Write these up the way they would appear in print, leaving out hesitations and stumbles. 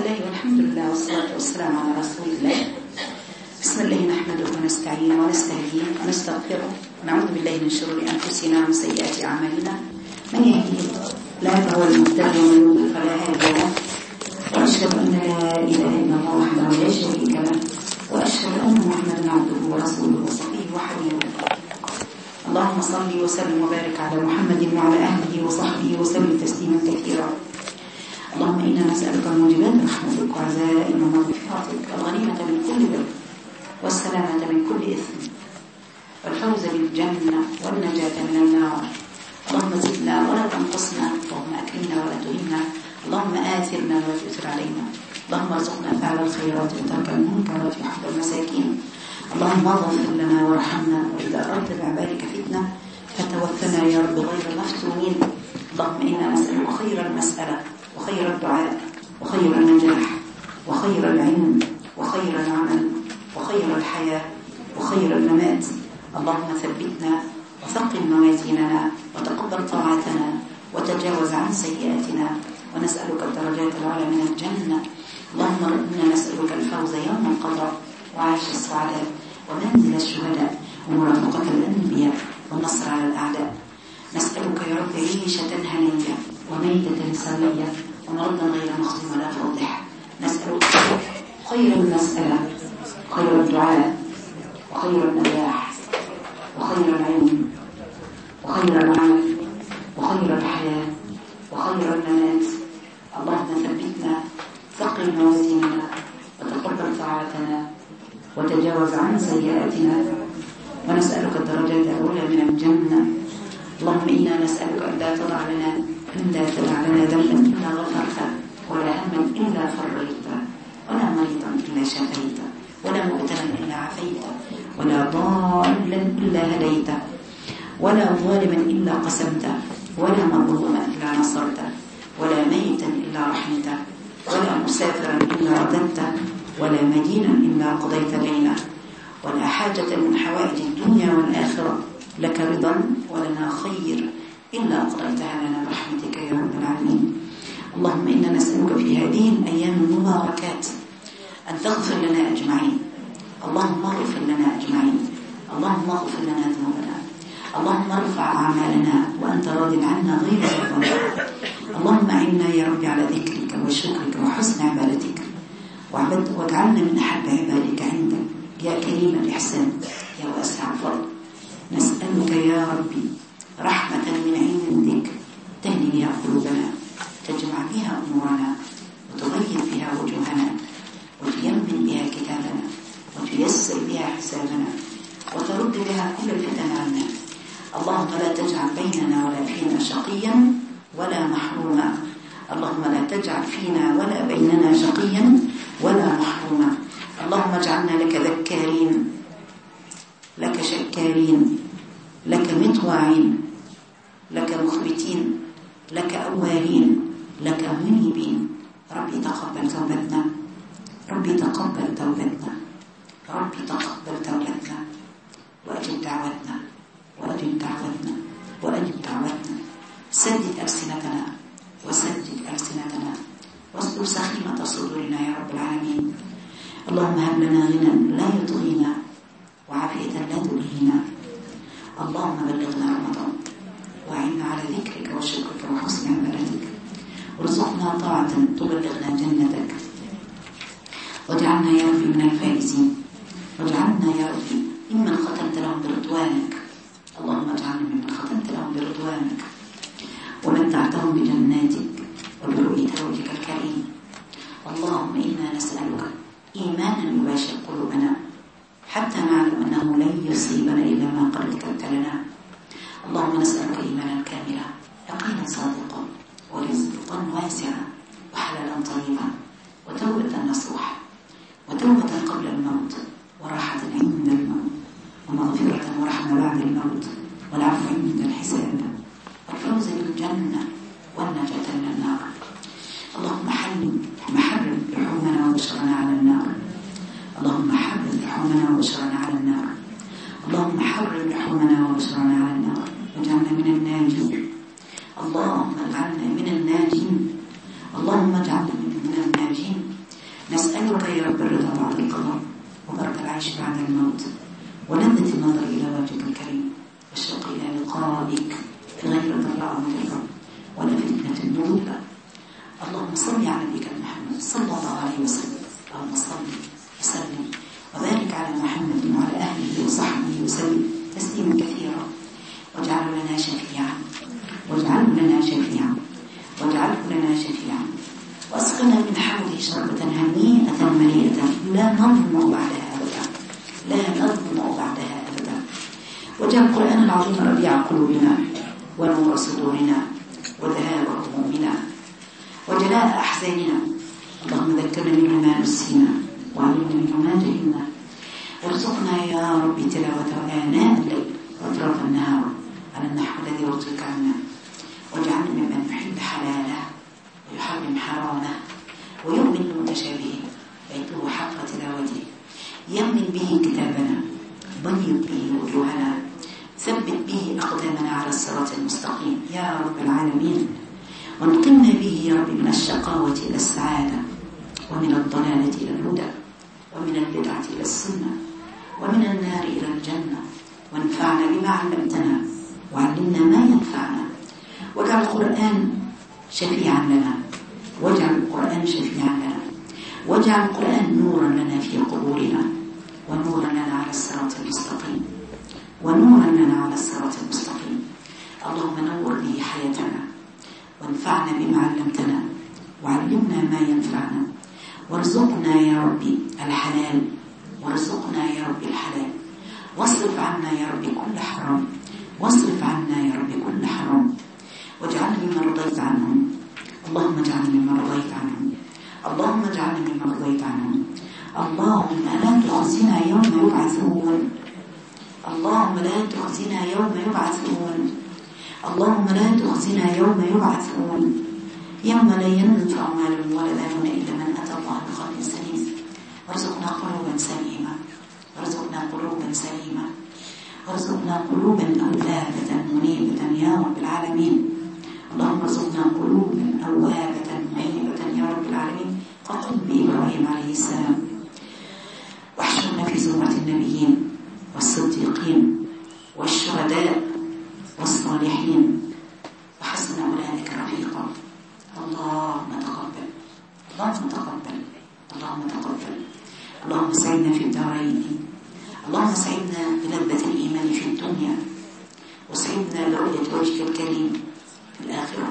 الله والحمد لله والصلاة والسلام على رسول الله. بسم الله نحمده ونستعينه ونستهديه ونستغفره ونعوذ بالله من شرور أنفسنا ومن سيئات أعمالنا. من يهده الله فهو المهتدي ومن يضلل فلا هادي له. وأشهد أن لا إله إلا الله وحده لا شريك له وأشهد أن محمدا عبده ورسوله وصفيه وحبيبه. اللهم صل وسلم وبارك على محمد وعلى أهله وصحبه وسلم تسليما كثيرا. اللهم إنا نسألك موجبات رحمتك وعزائم مغفرتك الغنيمة من كل ذنب والسلامة من كل إثم والفوز بالجنة والنجاة من النار. اللهم زدنا ولا تنقصنا، اللهم أكرمنا ولا تهنا، اللهم آثرنا ولا تؤثر علينا، اللهم ارزقنا فعل الخيرات وترك المنكرات وحب المساكين. اللهم اغفر لنا وارحمنا، وإذا أردت بعبادك فتنة فتوفنا يا رب غير مفتونين. اللهم إنا نسألك خير المسألة وخير الدعاء وخير النجاح وخير العلم وخير العمل وخير الحياة وخير الممات. اللهم ثبتنا وثقل موازيننا وتقبل طاعتنا وتجاوز عن سيئاتنا، ونسألك الدرجات العلى من الجنة. اللهم إنا نسألك الفوز يوم القضاء وعيش السعداء ومنزل الشهداء ومرافقة الأنبياء والنصر على الأعداء. نسألك يا رب عيشة هنية وميتة سوية ومرضا غير مخزن ولا فاضح. نسألك خير المسألة خير الدعاء وخير النجاح وخير العلم وخير العمل وخير الحياة وخير الممات. اللهم ثبتنا ثقل موازيننا وتقبل طاعتنا وتجاوز عن سيئاتنا، ونسألك الدرجات الأولى من الجنة. اللهم إنا نسألك أن لا تدع لنا ذنبا إلا غفرته ولا هما إلا فرجته ولا مريضا إلا شفيته ولا مبتلا إلا عافيته ولا ضالا إلا هديته ولا ظالما إلا قسمته ولا مظلوما إلا نصرته ولا ميتا إلا رحمته ولا مسافرا إلا رددته ولا مدينا إلا قضيت دينه ولا حاجة من حوائج الدنيا والآخرة لك رضا ولنا خير إلا قضيتها لنا برحمتك يا رب العالمين. اللهم إنا نسألك في هذه الأيام المباركات أن تغفر لنا أجمعين. اللهم اغفر لنا أجمعين، اللهم اغفر لنا ذنوبنا، اللهم ارفع أعمالنا وأنت راض عنا غير غضبان. اللهم أعنا يا رب على ذكرك وشكرك وحسن عبادتك واجعلنا من أحب عبادك عندك يا كريم الإحسان يا واسع الفضل. نسألك يا ربي رحمة من عندك تهدي بها قلوبنا، تجمع بها أمورنا، وتغير بها وجوهنا، وتيمن بها كتابنا، وتيسر بها حسابنا، وترد بها كل الفتن عنا. اللهم لا تجعل بيننا ولا فينا شقيا ولا محروما. اللهم لا تجعل فينا ولا بيننا شقيا ولا محروما. اللهم اجعلنا لك ذكارين، لك شكارين، لك مطواعين، لك مخبتين، لك أوابين، لك منيبين. ربي تقبل توبتنا، ربي تقبل توبتنا، ربي تقبل توبتنا، وأجب دعوتنا وأجب دعوتنا وأجب دعوتنا. سدد ألسنتنا وسدد ألسنتنا واصلح سخيمة صدورنا يا رب العالمين. اللهم هب لنا غنى لا يطغينا وعافية لا تلهينا. اللهم بلغنا رمضان وأعنا على ذكرك وشكرك وحسن عبادتك، وارزقنا طاعة تبلغنا جنتك، واجعلنا يا ربي من الفائزين، واجعلنا يا ربي ممن ختمت لهم برضوانك. اللهم اجعلنا ممن ختمت لهم برضوانك ومتعتهم بجناتك وبرؤية وجهك الكريم. اللهم إنا نسألك إيمانا يباشر قلوبنا حتى نعلم أنه لن يصيبنا إلا ما قد كتبت لنا. اللهم نسألك إيمانا كاملا، يقينا صادقا، ورزقا واسعا، وحلالا طيبا، وتوبة نصوحا، وتوبة قبل الموت، وراحة عند الموت، ومغفرة ورحمة بعد الموت، والعفو عند الحساب، والفوز بالجنة، والنجاة من النار. اللهم حرم لحومنا وبشرنا على النار. اللهم حرم لحومنا وبشرنا على النار. اللهم حرم لحومنا وبشرنا على النار، واجعلنا من الناجين. اللهم اجعلنا من الناجين. اللهم اجعلنا من الناجين العيش بعد الموت ولذة النظر إلى وجهك الكريم والشوق إلى لقائك في غير ضراء مضرة ولا فتنة مضلة. اللهم صل على نبيك محمد صلى الله عليه وسلم. اللهم صل وسلم وبارك على محمد وعلى أهله وصحبه وسلم تسليما كثيرا. واجعله لنا شفيعا واجعله لنا شفيعا واجعله لنا شفيعا واسقنا من حوله شربة هنيئة مريئة لا نظمأ بعدها أبدا لا نظمأ بعدها أبدا. واجعل القرآن العظيم ربيع قلوبنا ونور صدورنا وذهاب همومنا وجلاء أحزاننا. اللهم ذكرنا منه ما نسينا وعلمنا منه ما جهلنا وارزقنا يا رب تلاوته آناء الليل وأطراف النهار على النحو الذي يرضيك عنا. واجعلنا ممن يحب حلاله ويحرم حرامه ويؤمن بمتشابهه ويتلو حق تلاوته يمن به كتابنا بيض به وجوهنا ثبت به أقدامنا على الصراط المستقيم يا رب العالمين. وانقلنا به يا رب من الشقاوة إلى السعادة ومن الضلالة إلى الهدى ومن البدعة إلى السنة ومن النار إلى الجنة. وانفعنا بما علمتنا وعلمنا ما ينفعنا. واجعل القرآن شفيعا لنا واجعل القرآن شفيعا لنا واجعل القرآن نورا لنا في قبورنا ونورا لنا على الصراط المستقيم ونورا لنا على الصراط المستقيم. اللهم نور به حياتنا وانفعنا بما علمتنا وعلمنا ما ينفعنا وارزقنا يا ربي الحلال وارزقنا يا ربي الحلال واصرف عنا يا ربي كل حرام واصرف عنا يا ربي كل حرام واجعلنا مما رضيت عنهم. اللهم اجعلنا مما رضيت عنهم اللهم اجعلنا مما رضيت عنهم. اللهم لا تخزنا يوم يبعثون اللهم لا تخزنا يوم يبعثون اللهم لا تخزنا يوم يبعثون يوم لا ينفع مال ولا بنون إلا من أتى الله بقلب سليم. وارزقنا قلوبا سليمة وارزقنا قلوبا سليمة وارزقنا قلوبا أوابة منيبة يا رب العالمين. اللهم ارزقنا قلوبا أوابة منيبة يا رب العالمين كقلب إبراهيم عليه السلام. واحشرنا في زمرة النبيين والصديقين والشهداء والصالحين وحسن أولئك رفيقا. اللهم تقبل اللهم تقبل اللهم تقبل. اللهم سعدنا في الدارين. اللهم سعدنا بلذة الإيمان في الدنيا وسعدنا برؤية وجهك الكريم في الآخرة.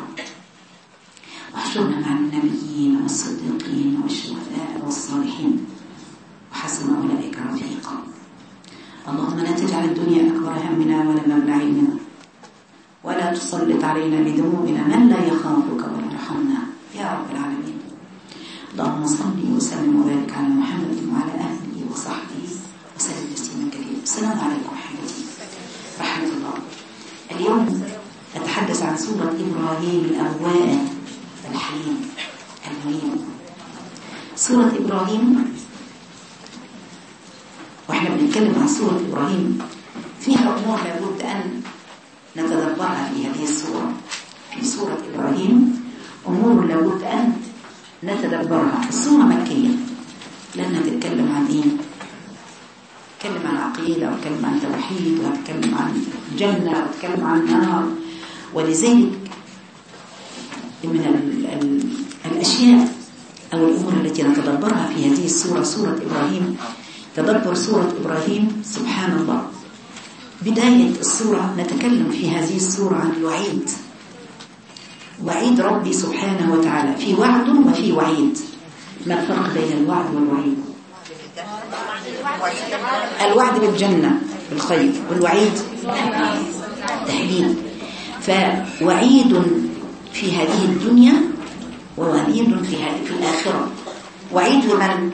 واحشرنا مع النبيين والصديقين والشهداء والصالحين وحسن أولئك رفيقا. اللهم لا تجعل الدنيا أكبر همنا ولا مبلغ علمنا ولا تسلط علينا بذنوبنا من لا يخافك ولا يرحمنا يا رب العالمين. اللهم صل وسلم وبارك على محمد وعلى آله وصحبه وسلم تسليما كثيرا. السلام عليكم أحبتي رحمة الله. اليوم أتحدث عن سورة إبراهيم الأواب الحليم المنيب. سورة إبراهيم وإحنا بنتكلم عن سورة إبراهيم فيها أمور لابد أن نتدبرها في هذه السورة. في سورة إبراهيم أمور لابد أن نتدبرها. السورة مكية لأنها تتكلم عن إيه؟ تتكلم عن عقيدة وتتكلم عن توحيد وتتكلم عن جنة وتتكلم عن نار. ولذلك من الأشياء أو الأمور التي نتدبرها في هذه السورة سورة إبراهيم تدبر سورة إبراهيم. سبحان الله. بداية السورة نتكلم في هذه السورة عن الوعيد. وعيد ربي سبحانه وتعالى في وعد وفي وعيد. ما الفرق بين الوعد والوعيد؟ الوعد بالجنة بالخير والوعيد تهديد. فوعيد في هذه الدنيا ووعيد في الآخرة. وعيد لمن؟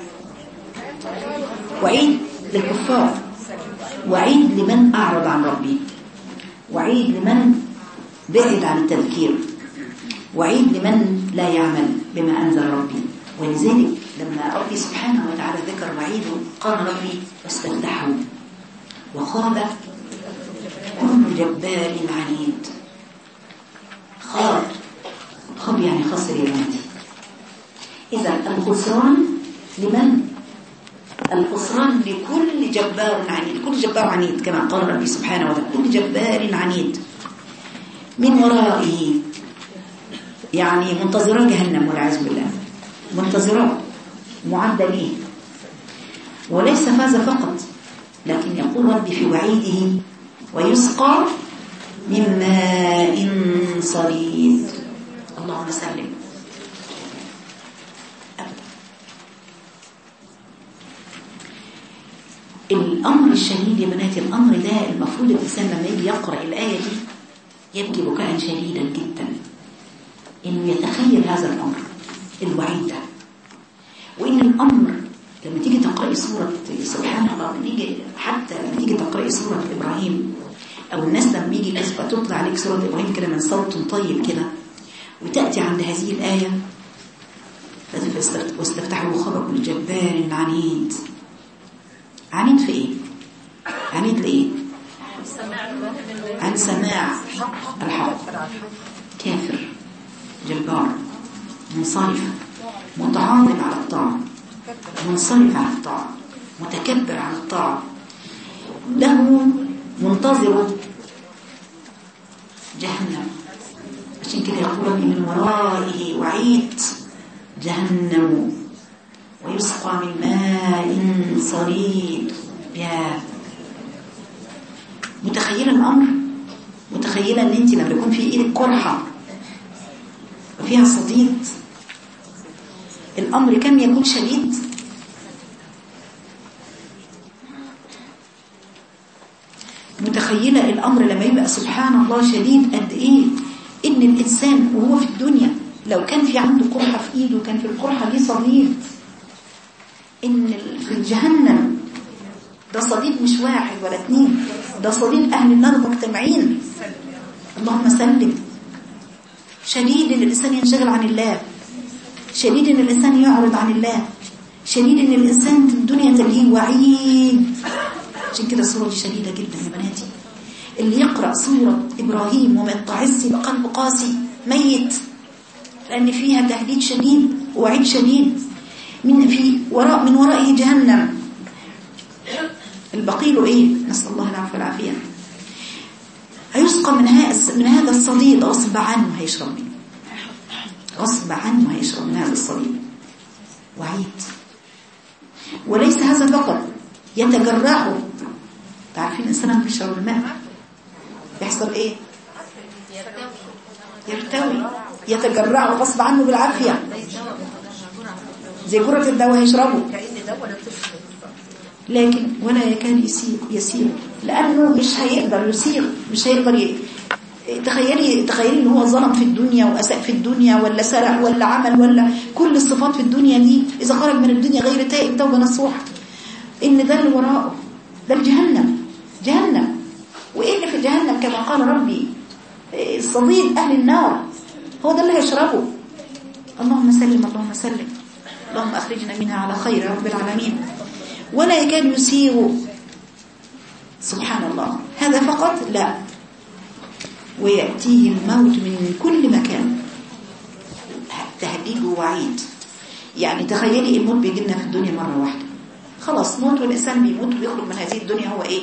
وعيد للكفار وعيد لمن أعرض عن ربي وعيد لمن بعد عن التذكير وعيد لمن لا يعمل بما أنزل ربي. ولذلك لما ربي سبحانه وتعالى ذكر وعيده قال ربي واستفتحوا وخاب كل جبار عنيد. خاب يعني خسر يا بنتي. إذا الخسران لمن؟ الخسران لكل جبار عنيد، كل جبار عنيد كما قال ربي سبحانه وتعالى، كل جبار عنيد من ورائه، يعني منتظرة جهنم والعياذ بالله، منتظرة معدة ليه. وليس فاز فقط، لكن يقول ربي في وعيده ويسقى من ماء صديد. اللهم سلم. الأمر الشديد يا بناتي، الأمر ده المفروض الإنسان لما يجي يقرأ الآية دي يبكي بكاء شديدا جدا، إنه يتخيل هذا الأمر الوعيد ده. وإن الأمر لما تيجي تقرأي سورة، سبحان الله، حتى لما تيجي تقرأي سورة إبراهيم، أو الناس لما يجي كسبة تطلع عليك سورة إبراهيم كده من صوت طيب كده، وتأتي عند هذه الآية واستفتحوا خبر كل جبار عنيد. عنيد في إيه؟ عنيد لإيه؟ عن سماع الحق. كافر، جبار، منصرف، متعاظم على الطاعة، منصرف عن الطاعة، متكبر عن الطاعة، له منتظر جهنم. عشان كده يقول من ورائه وعيد جهنم ويسقى من ماء صديد. يا متخيلة الأمر؟ متخيلة ان انت لما يكون في ايدك قرحة وفيها صديد، الأمر كم يكون شديد؟ متخيلة الأمر لما يبقى سبحان الله شديد قد ايه؟ ان الإنسان وهو في الدنيا لو كان في عنده قرحة في ايده كان في القرحة دي صديد، ان في الجهنم ده صديد مش واحد ولا اتنين، ده صديد أهل النار مجتمعين. اللهم سلم. شديد ان الإنسان ينشغل عن الله، شديد ان الإنسان يعرض عن الله، شديد ان الإنسان في الدنيا تلهيه، وعيد. عشان كده الصورة دي شديدة جدا يا بناتي. اللي يقرأ سورة إبراهيم وما يتعظ بقلب قاسي ميت، لأن فيها تهديد شديد ووعيد شديد. من ورائه جهنم. البقيل ايه؟ نسأل الله العافية والعافية. هيسقى من هذا الصديد غصب عنه، هيشرب منه غصب عنه، هيشرب من هذا الصديد. وعيد. وليس هذا فقط، يتجرعه. تعرفين الإنسان لما بيشرب الماء يحصل ايه؟ يرتوي، يتجرعه غصب عنه بالعافية، زي جرة الدواء هيشربه، لكن ولا يكاد يسير لأنه مش هيقدر يسير، مش هيقدر تخيلي ان هو ظلم في الدنيا وأساء في الدنيا، ولا سرق، ولا عمل، ولا كل الصفات في الدنيا دي، إذا خرج من الدنيا غير تائب توبة نصوحة، إن ده اللي وراءه ده الجهنم. جهنم. وإيه اللي في جهنم كما قال ربي؟ صديد أهل النار، هو ده اللي هيشربه. اللهم سلم، اللهم سلم، اللهم أخرجنا منها على خير يا رب العالمين. ولا يكاد يسير. سبحان الله. هذا فقط؟ لا، ويأتيه الموت من كل مكان. تهديد ووعيد. يعني تخيلي الموت بيجي لنا في الدنيا مرة واحدة، خلاص موت، والإنسان بيموت ويخرج من هذه الدنيا هو إيه؟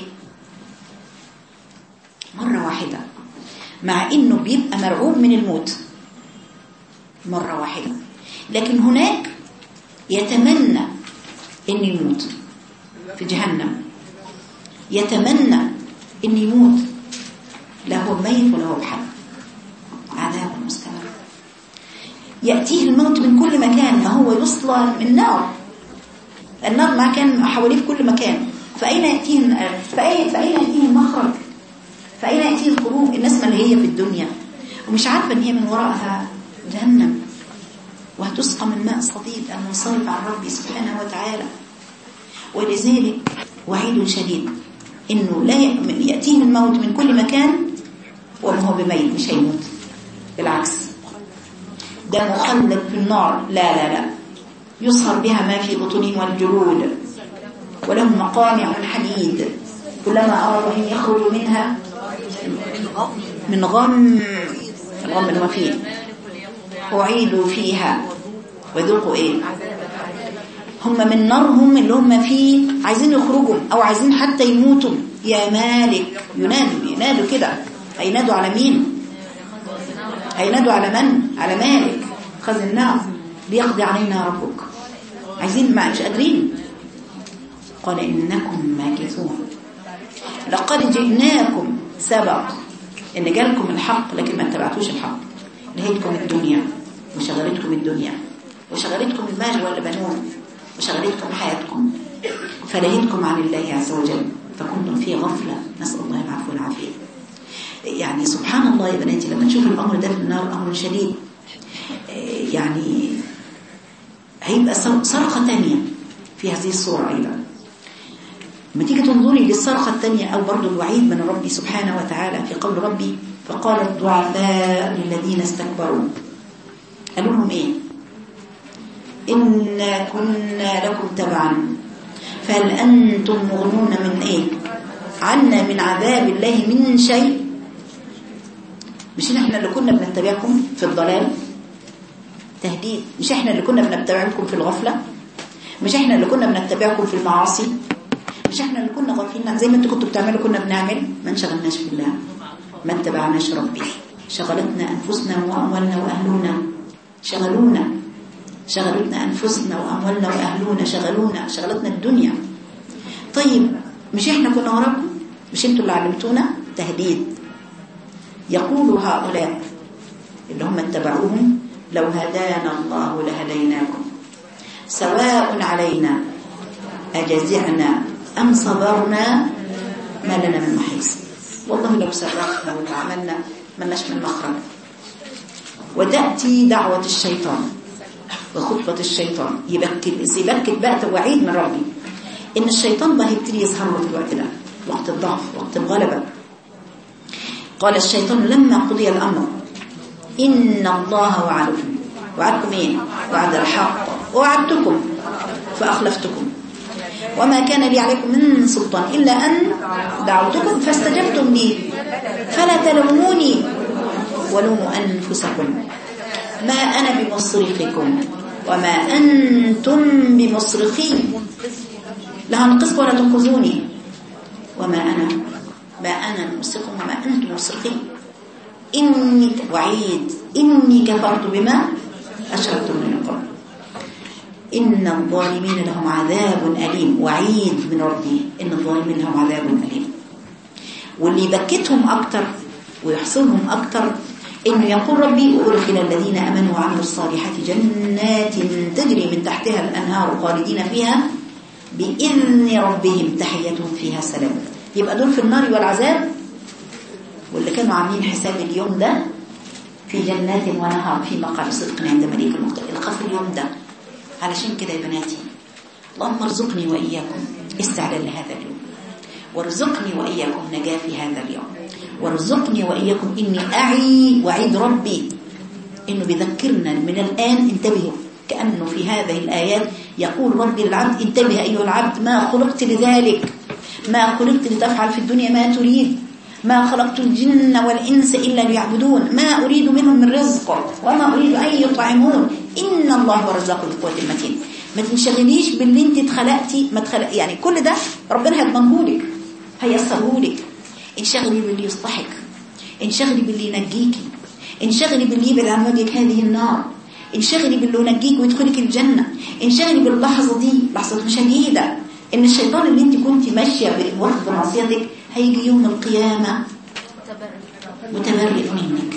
مرة واحدة، مع إنه بيبقى مرعوب من الموت مرة واحدة، لكن هناك يتمنى إن يموت في جهنم، يتمنى إن يموت، لا هو ميت ولا هو بحي، عذاب مستمر. يأتيه الموت من كل مكان، ما هو يصلى من نار، النار ما كان حواليه في كل مكان. فأين يأتيه المخرج؟ فأين يأتيه الخروج؟ الناس اللي هي في الدنيا ومش عارفة إن هي من وراءها جهنم، وهتسقى من ماء صديد المنصرف عن ربي سبحانه وتعالى. ولذلك وعيد شديد إنه لا يأتيه الموت من كل مكان وما هو بميت، مش هيموت، بالعكس ده مخلد في النار. لا لا لا، يصهر بها ما في بطونهم والجلود، ولهم مقامع من حديد، كلما أرادوا أن يخرجوا منها من غم، الغم اللي ما فيه، أعيدوا فيها وذوقوا إيه؟ هم من نارهم اللي هم فيه عايزين يخرجوا أو عايزين حتى يموتوا. يا مالك، ينادوا كده. هينادوا على مين؟ هينادوا على من؟ على مالك خزن النار ليقضي علينا ربك. عايزين مش قادرين. قال إنكم ماكثون لقد جئناكم، سبق إن جالكم الحق لكن ما اتبعتوش الحق. نهيتكم الدنيا وشغلتكم الدنيا وشغلتكم المال والبنون وشغلتكم حياتكم فلهيتكم عن الله عز وجل فكنتم في غفلة. نسأل الله العفو والعافية. يعني سبحان الله يا بناتي لما تشوف الأمر ده في النار أمر شديد. يعني هيبقى صرخة تانية في هذه الصورة أيضا. لما تيجي تنظري للصرخة التانية أو برضو الوعيد من ربي سبحانه وتعالى في قول ربي فقال الضعفاء للذين استكبروا، قالوا لهم إيه؟ إنا كنا لكم تبعا فهل أنتم مغنون من إيه؟ عنا من عذاب الله من شيء؟ مش احنا اللي كنا بنتبعكم في الضلال؟ تهديد. مش احنا اللي كنا بنتبعكم في الغفلة؟ مش احنا اللي كنا بنتبعكم في المعاصي؟ مش احنا اللي كنا غافلين زي ما انتوا كنتوا بتعملوا كنا بنعمل؟ ما انشغلناش بالله، ما اتبعناش ربي، شغلتنا أنفسنا وأموالنا وأهلنا، شغلتنا أنفسنا وأموالنا وأهلنا، شغلتنا الدنيا. طيب مش احنا كنا وراكم؟ مش انتوا اللي علمتونا؟ تهديد. يقول هؤلاء اللي هم اتبعوهم لو هدانا الله لهديناكم سواء علينا أجزعنا أم صبرنا ما لنا من محيص. والله لو سرقنا وعملنا ملناش من مخرج. وتأتي دعوة الشيطان وخطبة الشيطان يبكت بقى وعيد من ربي إن الشيطان بقى يبتدي يظهر له في الوقت ده، وقت الضعف، وقت الغلبة. قال الشيطان لما قضي الأمر إن الله وعدكم إيه؟ وعد الحق ووعدتكم فأخلفتكم وما كان لي عليكم من سلطان إلا أن دعوتكم فاستجبتم لي فلا تلوموني ولوموا أنفسكم ما أنا بمصرخكم وما أنتم بمصرخي لا هنقذكم ولا تنقذوني ما أنا بمصرخكم وما أنتم بمصرخي إني وعيد إني كفرت بما أشركتم من قبل إن الظالمين لهم عذاب أليم. وعيد من ربي إن الظالمين لهم عذاب أليم. واللي يبكتهم أكتر ويحصلهم أكتر إنه يقول ربي وأدخل الذين آمنوا وعملوا الصالحات جنات تجري من تحتها الأنهار خالدين فيها بإذن ربهم تحيتهم فيها سلام. يبقى دول في النار والعذاب، واللي كانوا عاملين حساب اليوم ده في جنات ونهار في مقعد صدق عند مليك المقتدر. الخف اليوم ده. علشان كده يا بناتي اللهم ارزقني وإياكم استعداد لهذا اليوم، وارزقني وإياكم نجاة في هذا اليوم، وارزقني وإياكم إني أعي وعيد ربي إنه بيذكرنا من الآن. انتبهوا، كأنه في هذه الآيات يقول ربي للعبد انتبه أيها العبد ما خلقت لذلك، ما خلقت لتفعل في الدنيا ما تريد، ما خلقت الجن والإنس إلا ليعبدون ما أريد منهم من رزق وما أريد أن يطعمون إن الله هو الرزاق ذو القوة المتين. ما تنشغليش باللي انت اتخلقتي يعني كل ده ربنا هيضمنهولك هيسرهولك. انشغلي باللي يصلحك، انشغلي باللي ينجيكي، انشغلي باللي يبعد عن وجهك هذه النار، انشغلي باللي ينجيك ويدخلك الجنة، انشغلي باللحظة دي لحظة شديدة ان الشيطان اللي انت كنت ماشية بوقت معصيتك هيجي يوم القيامة متبرئ منك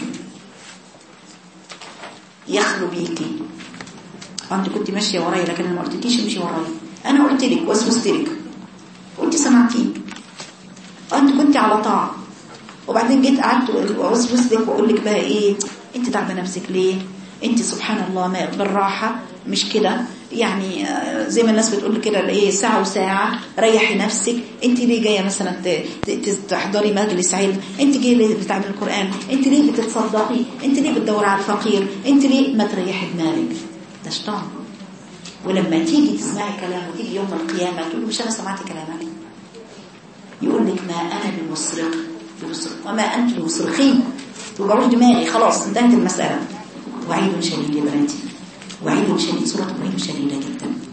يخلو بيكي. وانت كنت ماشية وراي لكن انا ما قلتلكيش امشي وراي، انا قلت لك وسوست لك وانت سمعتي، انت كنت على طاعة وبعدين جيت قعدت وسوست لك واقول لك بقى ايه انت تعبانه نفسك ليه؟ انت سبحان الله ما بالراحه مش كده يعني زي ما الناس بتقول كده ايه ساعه وساعه ريحي نفسك. انت ليه جايه مثلا تحضري مجلس علم؟ انت جايه ليه بتعملي القران؟ انت ليه بتتصدقي؟ انت ليه بتدوري على الفقير؟ انت ليه ما تريحي دماغك؟ ده شيطان. ولما تيجي تسمعي كلامه وتيجي يوم القيامه تقول مش انا سمعت كلامك، يقول لك ما انا بمصرخ وما انت بمصرخين، توجعوش دماغي خلاص انتهت المساله. وعيد شديد يا بناتي، وعيد شديد. سورة إبراهيم شديدة جدا،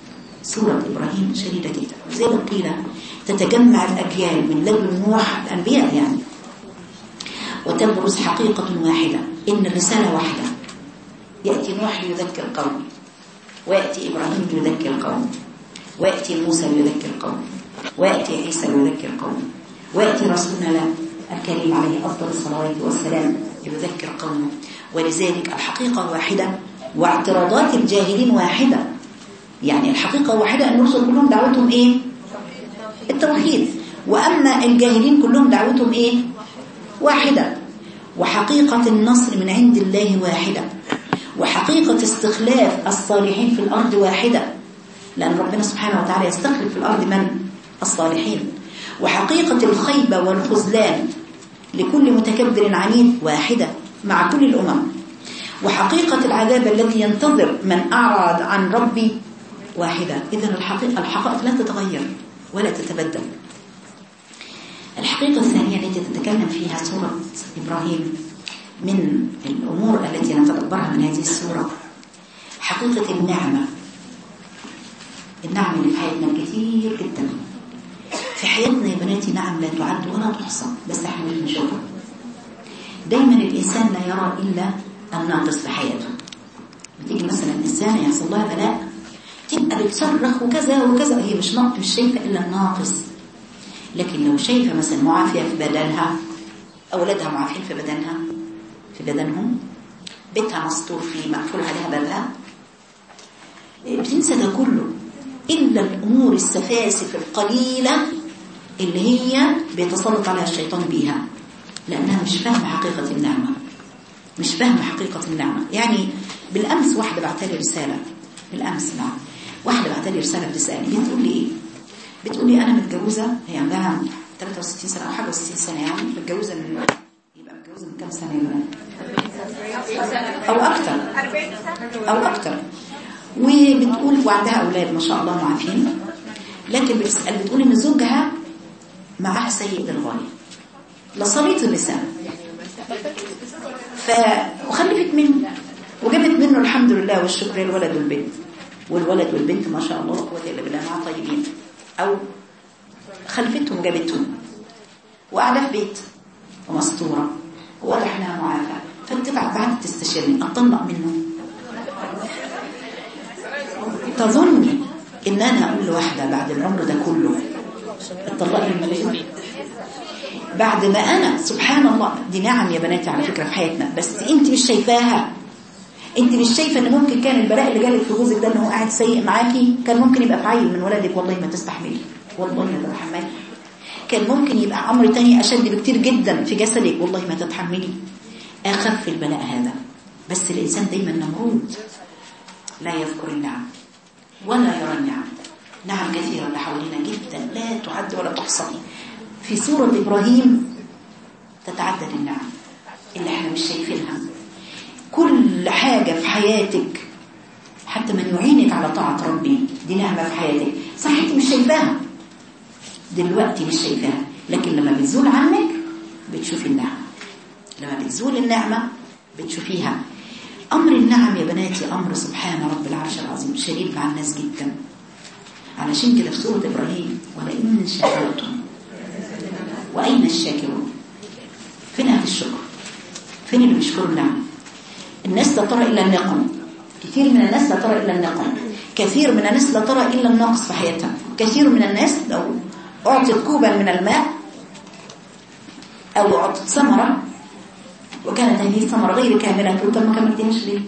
سورة إبراهيم شديدة جدا، زي ما قيل تتجمع الأجيال من لدن نوح الأنبياء يعني، وتبرز حقيقة واحدة، إن الرسالة واحدة. يأتي نوح ليذكر قوم، ويأتي إبراهيم ليذكر قوم، ويأتي موسى ليذكر قوم، ويأتي عيسى ليذكر قوم، ويأتي رسولنا الكريم عليه أفضل الصلاة والسلام ليذكر قومه. ولذلك الحقيقة واحدة واعتراضات الجاهلين واحدة. يعني الحقيقة واحدة أن الرسل كلهم دعوتهم إيه؟ التوحيد. وأما الجاهلين كلهم دعوتهم إيه؟ واحدة. وحقيقة النصر من عند الله واحدة، وحقيقة استخلاف الصالحين في الأرض واحدة، لأن ربنا سبحانه وتعالى يستخلف في الأرض من؟ الصالحين. وحقيقة الخيبة والخذلان لكل متكبر عنيد واحدة مع كل الأمم. وحقيقة العذاب الذي ينتظر من أعرض عن ربي واحدة. إذن الحقائق لا تتغير ولا تتبدل. الحقيقة الثانية التي تتكلم فيها سورة إبراهيم من الأمور التي نتدبرها من هذه السورة حقيقة النعمة. النعم اللي في حياتنا كثير جدا. في حياتنا يا بناتي نعم لا تعد ولا تحصى، بس احنا مش نشوفها. دايما الإنسان لا يرى إلا الناقص في حياته. بتيجي مثلا إنسان يحصل لها بلاء تبقى بتصرخ وكذا وكذا، هي مش شايفة إلا الناقص. لكن لو شايفة مثلا معافية في بدنها، أولادها معافين في بدنهم، بيتها مستور فيه، مقفول عليها بابها، بتنسى ده كله إلا الأمور السفاسف القليلة اللي هي بيتسلط عليها الشيطان بيها، لأنها مش فاهمة حقيقة النعمة. مش فاهمة حقيقة النعمة. يعني بالأمس واحدة بعتلي رسالة، بالأمس نعم، واحدة بعتلي رسالة بتسألني، بتقول لي إيه؟ بتقول لي أنا متجوزة، هي عندها 63 سنة أو حاجة 60 سنة، يعني متجوزة من، يبقى متجوزة من كام سنة أو أكتر. وبتقول وعندها أولاد ما شاء الله معافين، لكن بتقول إن زوجها معاه سيء للغاية، لصليت اللسان، وخلفت منه وجابت منه الحمد لله والشكر الولد والبنت ما شاء الله لا قوة إلا بالله مع طيبين، أو خلفتهم جابتهم وقاعدة في بيت ومستورة وواضح انها معافى، بعد تستشيرني أطلق منه. تظني ان انا اقول لواحدة بعد العمر ده كله اتطلقي من مليون؟ بعد ما انا سبحان الله، دي نعم يا بناتي على فكرة في حياتنا، بس انت مش شايفاها. انت مش شايفة ان ممكن كان البلاء اللي جالك في جوزك ده ان هو قاعد سيء معاكي كان ممكن يبقى في عيل من ولادك والله ما تستحملي، والله ما تتحملي. كان ممكن يبقى امر تاني اشد بكتير جدا في جسدك، والله ما تتحملي. اخف البلاء هذا. بس الانسان دايما نمرود لا يذكر النعم ولا يرى النعم. نعم كثيرة اللي حوالينا جدا لا تعد ولا تحصى. في سورة إبراهيم تتعدد النعم اللي احنا مش شايفينها. كل حاجة في حياتك حتى من يعينك على طاعة ربي دي نعمة في حياتك، صح انت مش شايفاها دلوقتي، مش شايفاها، لكن لما بتزول عنك بتشوفي النعمة. لما بتزول النعمة بتشوفيها. أمر النعم يا بناتي أمر سبحان رب العرش العظيم شديد مع الناس جدا. علشان كده في سورة إبراهيم ولئن شكرتم، وأين الشاكرون؟ فين أهل الشكر؟ فين اللي بيشكروا النعم؟ الناس لا ترى إلا النقم. كثير من الناس لا ترى إلا النقم. كثير من الناس لا ترى إلا النقص في حياتها. كثير من الناس لو أعطت كوبا من الماء أو أعطت ثمرة وكانت هذه الثمرة غير كاملة تقول طب ما كملتهاش ليه؟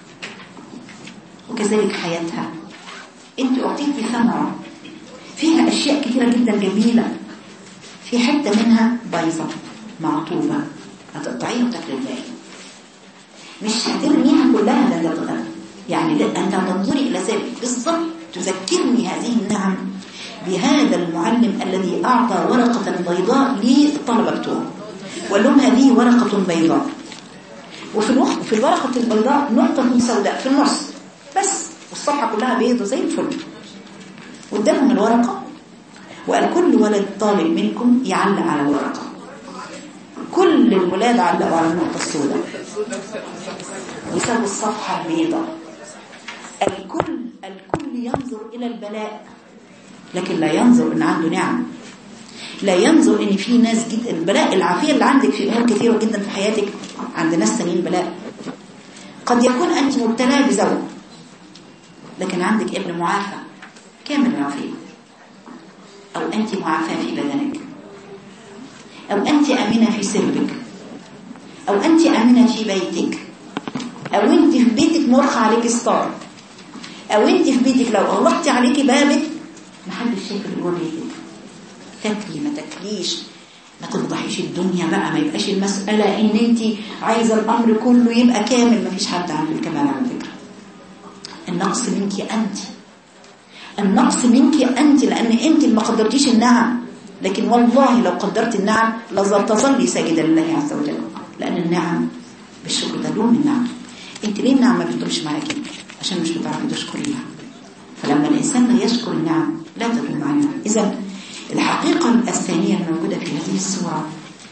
وكذلك حياتها. انت أعطيتي ثمرة فيها أشياء كثيرة جدا جميلة، في حتة منها بايظة معطوبة هتقطعيها وتاكلي الباقي، مش هترميها كلها لا يعني أنت تنظري إلى ذلك بالضبط. تذكرني هذه النعم بهذا المعلم الذي أعطى ورقة بيضاء للطلبة بتوعه وقال لهم هذه ورقة بيضاء، وفي الورقة البيضاء نقطة سوداء في النص بس، والصفحة كلها بيضة زي الفل. قدامهم الورقة وقال كل ولد طالب منكم يعلق على الورقة. كل الولاد علقوا على النقطة السوداء وسابوا الصفحة البيضاء. الكل ينظر إلى البلاء لكن لا ينظر إن عنده نعم، لا ينظر إن في ناس جدا البلاء العافية اللي عندك في أمور كثيرة جدا في حياتك عند ناس ثانيين بلاء. قد يكون أنت مبتلى بزوج لكن عندك ابن معافى كامل العافية، أو أنت معافى في بدنك، أو أنت أمنة في سربك، أو أنت أمنة في بيتك، أو أنت في بيتك مرخى عليك ستار، أو أنت في بيتك لو أغلقتي عليك بابك محدش شايف اللي جوه بيتك، تاكلي ما تاكليش، ما تفضحيش الدنيا بقى، ما يبقاش المسألة إن أنت عايزة الأمر كله يبقى كامل. ما فيش حد عنده الكمال على فكرة. النقص منك أنت، النقص منك أنت، لأن أنت اللي ما قدرتيش النعم. لكن والله لو قدرت النعم لظلي ساجدا لله عز وجل، لأن النعم بالشكر ده لون النعم. أنت ليه النعم ما بتدومش معاكي؟ عشان مش بتعرفي تشكريها. فلما الإنسان لا يشكر النعم لا تدوم معنا. إذا الحقيقة الثانية الموجودة في هذه السورة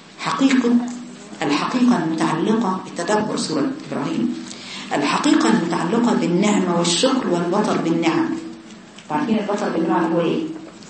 الحقيقة المتعلقة بتدبر سورة إبراهيم، الحقيقة المتعلقة بالنعمة والشكر والبطر بالنعم. عارفين البطر بالنعم هو إيه؟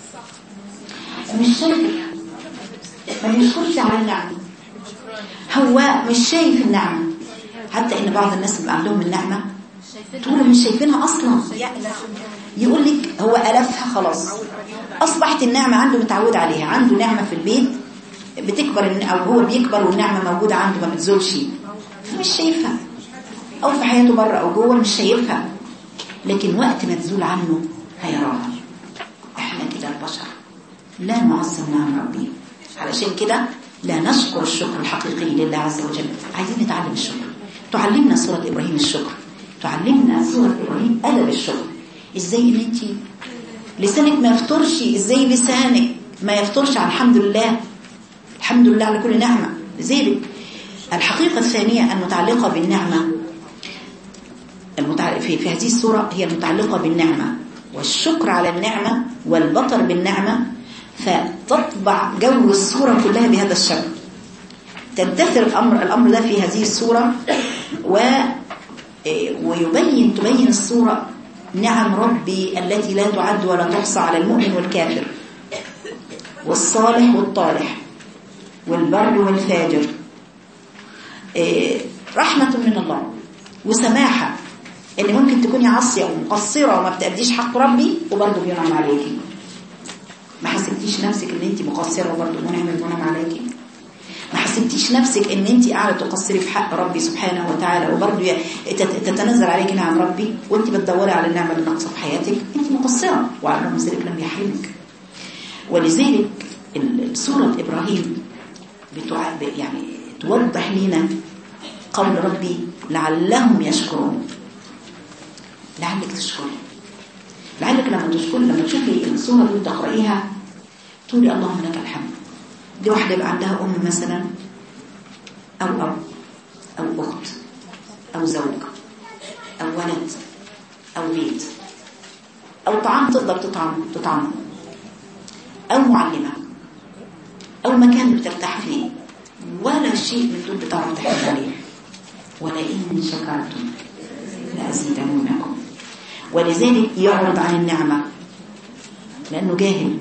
مش شايف، ما يشكرش على النعمة، هو مش شايف النعمة. حتى إن بعض الناس اللي عندهم النعمة تقول مش شايفينها أصلا، يقول لك هو ألفها خلاص، أصبحت النعمة عنده متعود عليها. عنده نعمة في البيت بتكبر، أو هو بيكبر والنعمة موجودة عنده ما بتزولش، فمش شايفها، أو في حياته بره أو جوه مش شايفها، لكن وقت ما تزول عنه هيراها. احنا كده البشر لا نعظم نعم ربنا، علشان كده لا نشكر الشكر الحقيقي لله عز وجل. عايزين نتعلم الشكر. تعلمنا سورة إبراهيم الشكر، تعلمنا سورة إبراهيم أدب الشكر. إزاي إن أنت لسانك ما يفطرش، إزاي لسانك ما يفطرش على الحمد لله، الحمد لله على كل نعمة. لذلك الحقيقة الثانية المتعلقة بالنعمة في هذه السورة هي المتعلقة بالنعمة والشكر على النعمة والبطر بالنعمة، فتطبع جو السورة كلها بهذا الشكل. تنتثر الأمر ده في هذه السورة، تبين السورة نعم ربي التي لا تعد ولا تحصى على المؤمن والكافر والصالح والطالح والبر والفاجر. رحمة من الله وسماحة، ان ممكن تكوني عاصية ومقصرة وما بتأديش حق ربي وبرضه بينعم عليكي. ما حسبتيش نفسك ان انت مقصرة وبرضه منعم عليكي. ما حسبتيش نفسك ان انت قاعده تقصري في حق ربي سبحانه وتعالى وبرضه تتنزل عليك نعم ربي وانت بتدوري على النعمه اللي ناقصه في حياتك، انت مقصره وعلى مسلك لم يحرمك. ولذلك سوره ابراهيم يعني توضح لنا قول ربي لعلهم يشكرون. لعلك تشكري، لعلك لما تشكري، لما تشوفي السوره دي تقرايها تقولي اللهم لك الحمد. دي واحدة يبقى عندها أم مثلا، أو أب، أو أخت، أو زوج، أو ولد، أو بيت، أو طعام تقدر تطعمه، أو معلمة، أو مكان بترتاح فيه، ولا شيء من دول بتعرف تحكي عليه. ولئن شكرتم لأزيدنكم. ولذلك يعرض عن النعمة لأنه جاهل،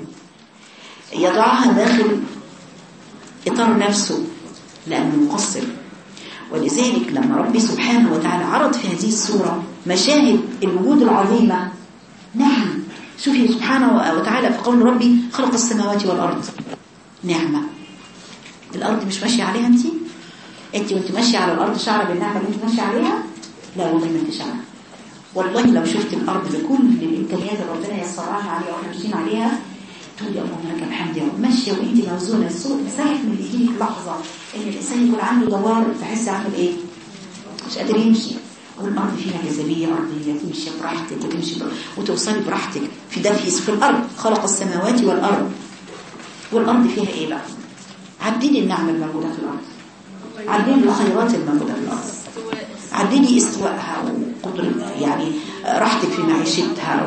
يضعها داخل إطار نفسه لأنه مقصر. ولذلك لما ربي سبحانه وتعالى عرض في هذه السورة مشاهد الوجود العظيمة، نعم شوفي سبحانه وتعالى في قول ربي خلق السماوات والأرض، نعمة. الأرض مش ماشية عليها أنت وانت ماشية على الأرض شعر بالنعمة اللي انت ماشية عليها؟ لا والله ما انت شعر. والله لو شفت الأرض بكل الإمكانيات اللي ربنا يسرعها عليها واحنا ماشيين عليها تقولي اللهم لك الحمد يا رب. ماشيه وانت موزونه السوق. ساعه ما بيجي لك لحظه ان الانسان يكون عنده دوار تحس عامل ايه؟ مش قادر يمشي. والارض فيها جاذبيه ارضيه، تمشي براحتك وتمشي وتوصلي براحتك في دفء في الارض. خلق السماوات والارض. والارض فيها ايه بقى؟ عددي النعمه الموجوده في الارض، عددي الخيرات الموجوده في الارض، عددي استوائها وقدر يعني راحتك في معيشتها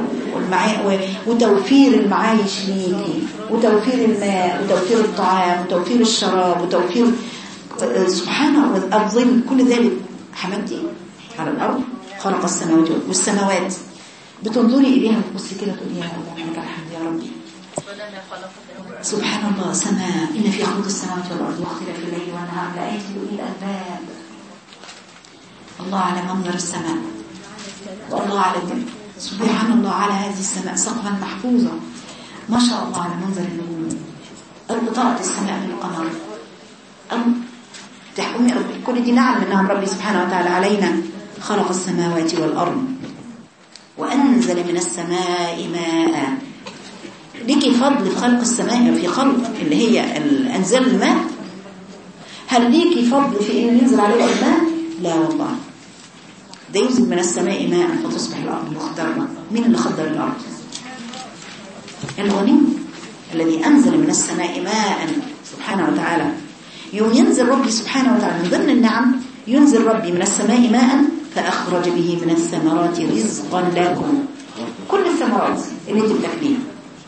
وتوفير المعايش ليكي وتوفير الماء وتوفير الطعام وتوفير الشراب وتوفير سبحانه الظل. كل ذلك حمدتي على الأرض. خلق السماوات والسماوات بتنظري إليها وتبصي كده تقولي يا رب لك الحمد يا ربي. سبحان الله. سماء إن في خلق السماوات والأرض واختلاف الليل والنهار لآيات لأولي الألباب. الله على منظر السماء والله على الدنيا. سبحان الله على هذه السماء سقفا محفوظا ما شاء الله على منظر النجوم. ارتطأت السماء بالقمر. تحكمي ربي كل دي نعم من نعم ربي سبحانه وتعالى علينا. خلق السماوات والأرض وأنزل من السماء ماء. ليكي فضل في خلق السماء في خلق اللي هي أنزل الماء. هل ليكي فضل في إن ينزل عليه الماء؟ لا والله. ده ينزل من السماء ماء فتصبح الأرض مخضرة. مين اللي خضر الأرض؟ الغني الذي أنزل من السماء ماء سبحانه وتعالى. يوم ينزل ربي سبحانه وتعالى من ضمن النعم ينزل ربي من السماء ماء فأخرج به من الثمرات رزقا لكم. كل الثمرات اللي انت بتاكليها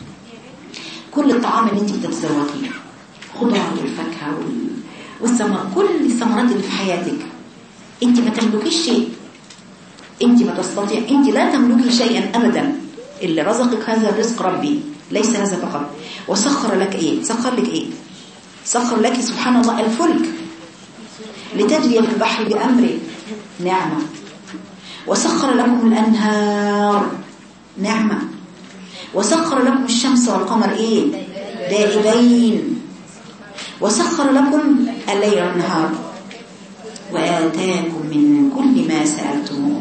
كل الطعام اللي انت بتتذوقيه خضار والفاكهه والثمر كل الثمرات اللي في حياتك انت ما تملكيش شيء. انت ما تستطيع انت لا تملكي شيئا ابدا الا رزقك هذا الرزق ربي. ليس هذا فقط وسخر لك ايه؟ سخر لك ايه؟ سخر لك سبحان الله الفلك لتجري في البحر بأمره نعمة. وسخر لكم الأنهار نعمة. وسخر لكم الشمس والقمر ايه؟ دائبين. وسخر لكم الليل والنهار وآتاكم من كل ما سألتموه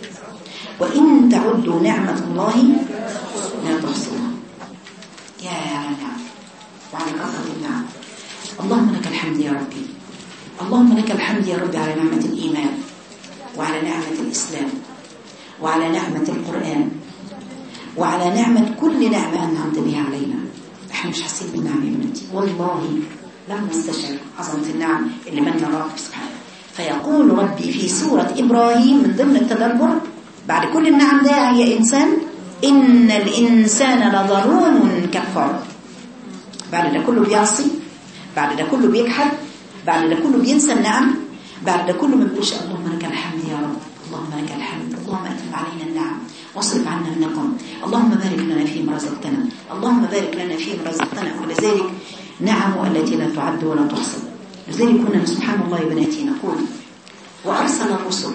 وإن تعدوا نعمة الله لا تحصوها. يا نعم وعلى كثرة النعم. اللهم لك الحمد يا ربي. اللهم لك الحمد يا ربي على نعمة الإيمان وعلى نعمة الإسلام وعلى نعمة القرآن وعلى نعمة كل نعمة أنعمت بها علينا. احنا مش حاسين بالنعم يا بنتي والله لم نستشعر عظمة النعم اللي من ربي سبحانه. فيقول ربي في سورة إبراهيم من ضمن التدبر بعد كل النعم ده يا إنسان إن الإنسان لظلوم كفار. بعد ده كله بيعصي بعد ده كله بيجحد بعد ده كله بينسى النعم بعد ده كله ما بيقولش اللهم لك الحمد يا رب. اللهم لك الحمد. اللهم أتم علينا النعم واصرف عنا النقم. اللهم بارك لنا فيما رزقتنا. اللهم بارك لنا فيما رزقتنا. ولذلك نعم التي لا تعد ولا تحصى. لذلك كنا سبحان الله يا بناتي نقول وأرسل الرسل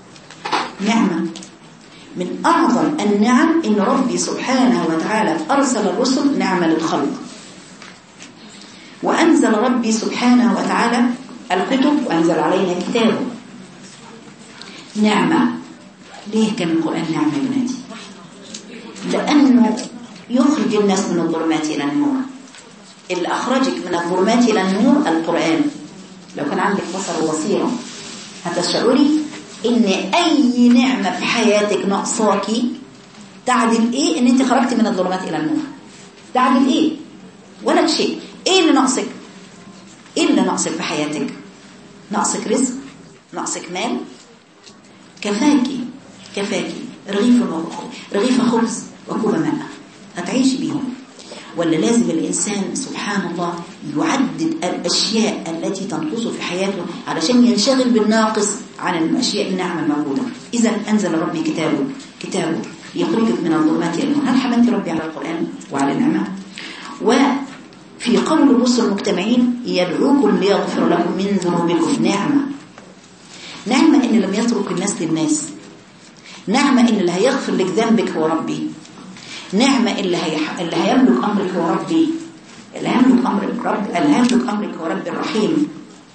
نعمة من أعظم النعم إن ربي سبحانه وتعالى أرسل الرسل نعمة للخلق. وأنزل ربي سبحانه وتعالى الكتب وأنزل علينا كتابه نعمة. ليه كان القرآن نعمة يا بناتي؟ لأنه يخرج الناس من الظلمات إلى النور. اللي أخرجك من الظلمات إلى النور القرآن. لو كان عندك بصر وبصيرة هتشعري إن أي نعمة في حياتك ناقصاكي تعدل إيه؟ إن أنت خرجت من الظلمات إلى النور. تعدل إيه؟ ولا شيء. إيه اللي ناقصك؟ إيه اللي ناقصك في حياتك؟ ناقصك رزق؟ ناقصك مال؟ كفاكي رغيف خبز وكوب ماء هتعيشي بيهم. ولا لازم الإنسان سبحان الله يعدد الأشياء التي تنقصه في حياته علشان ينشغل بالناقص عن الأشياء النعمة الموجودة. إذا أنزل ربي كتابه يخرجك من الظلمات إلى النور. هل حمدت ربي على القرآن وعلى النعمة؟ وفي قول الرسل المجتمعين يدعوكم ليغفر لكم من ذنوبكم نعمة إن لم يترك الناس للناس. نعمة إن اللي هيغفر لك ذنبك هو ربي. نعمة اللي هيملك أمرك هو ربي. اللي هيملك أمرك هو ربي الرحيم.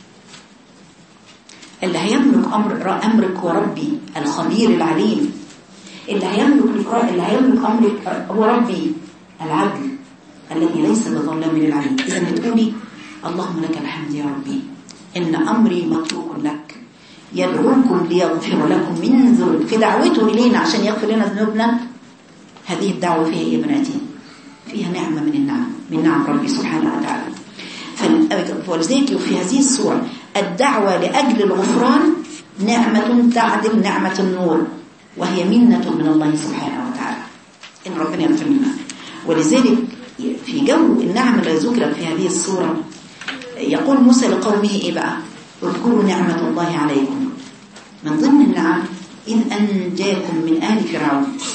اللي هيملك أمرك هو ربي الخبير العليم. اللي هيملك أمرك هو ربي العدل الذي ليس بظلام للعبيد. إذا بتقولي اللهم لك الحمد يا ربي إن أمري متروك لك يدعوكم ليغفر لكم من ذنوبكم. في دعوته إلينا عشان يغفر لنا ذنوبنا. هذه الدعوة فيها يا بناتي فيها نعمة من نعم ربي سبحانه وتعالى. فلذلك في هذه السورة الدعوة لأجل الغفران نعمة تعدل نعمة النور وهي منة من الله سبحانه وتعالى إن ربنا يغفر لنا. ولذلك في جو النعم التي ذكرت في هذه السورة يقول موسى لقومه إيه بقى؟ اذكروا نعمة الله عليكم. من ضمن النعم إذ أنجاكم من آل فرعون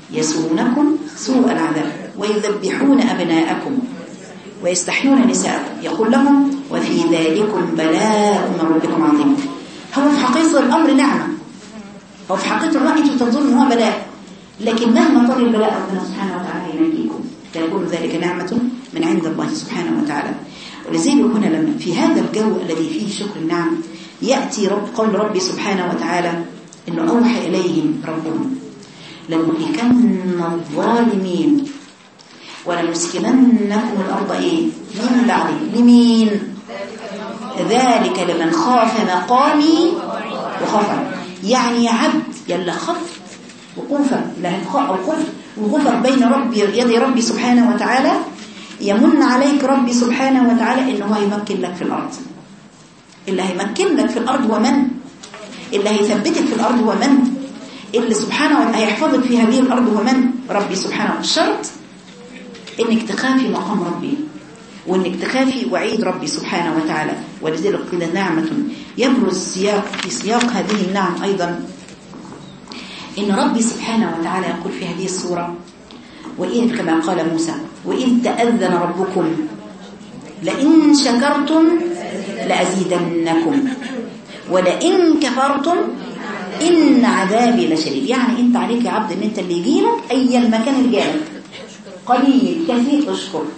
يسومونكم سوء العذاب ويذبحون أبناءكم ويستحيون نساءكم يقول لهم وفي ذلكم بلاء من ربكم عظيم. هو في حقيقة الأمر نعمة، هو في حقيقة الرأي تظن هو بلاء، لكن مهما طال البلاء ربنا سبحانه وتعالى ينجيكم، فيكون ذلك نعمة من عند الله سبحانه وتعالى. ولذلك هنا لما في هذا الجو الذي فيه شكر النعم يأتي قول ربي سبحانه وتعالى إنه أوحى إليهم ربهم لنهلكن الظالمين ولنسكننكم الأرض من بعد لمين؟ ذلك لمن خاف مقامي وخاف، يعني يا عبد يلا خف وقوفا وقوفا بين ربي يد ربي سبحانه وتعالى، يمن عليك ربي سبحانه وتعالى إنه هيمكن لك في الأرض. اللي هيمكن لك في الأرض ومن؟ اللي هيثبتك في الأرض ومن؟ اللي سبحانه وتعالى هيحفظك في هذه الأرض ومن؟ ربي سبحانه وتعالى. الشرط إنك تخافي مقام ربي، وإنك تخافي وعيد ربي سبحانه وتعالى. ولذلك قيل نعمة يبرز في سياق هذه النعم أيضا إن ربي سبحانه وتعالى يقول في هذه السورة وإذ كما قال موسى وإذ تأذن ربكم لئن شكرتم لأزيدنكم ولئن كفرتم إن عذابي لشديد. يعني أنت عليك يا عبد إن أنت اللي يجيلك أي المكان اللي جالك قليل كثير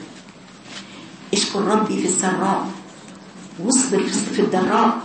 اشكر ربي في السراء واصبر في الضراء.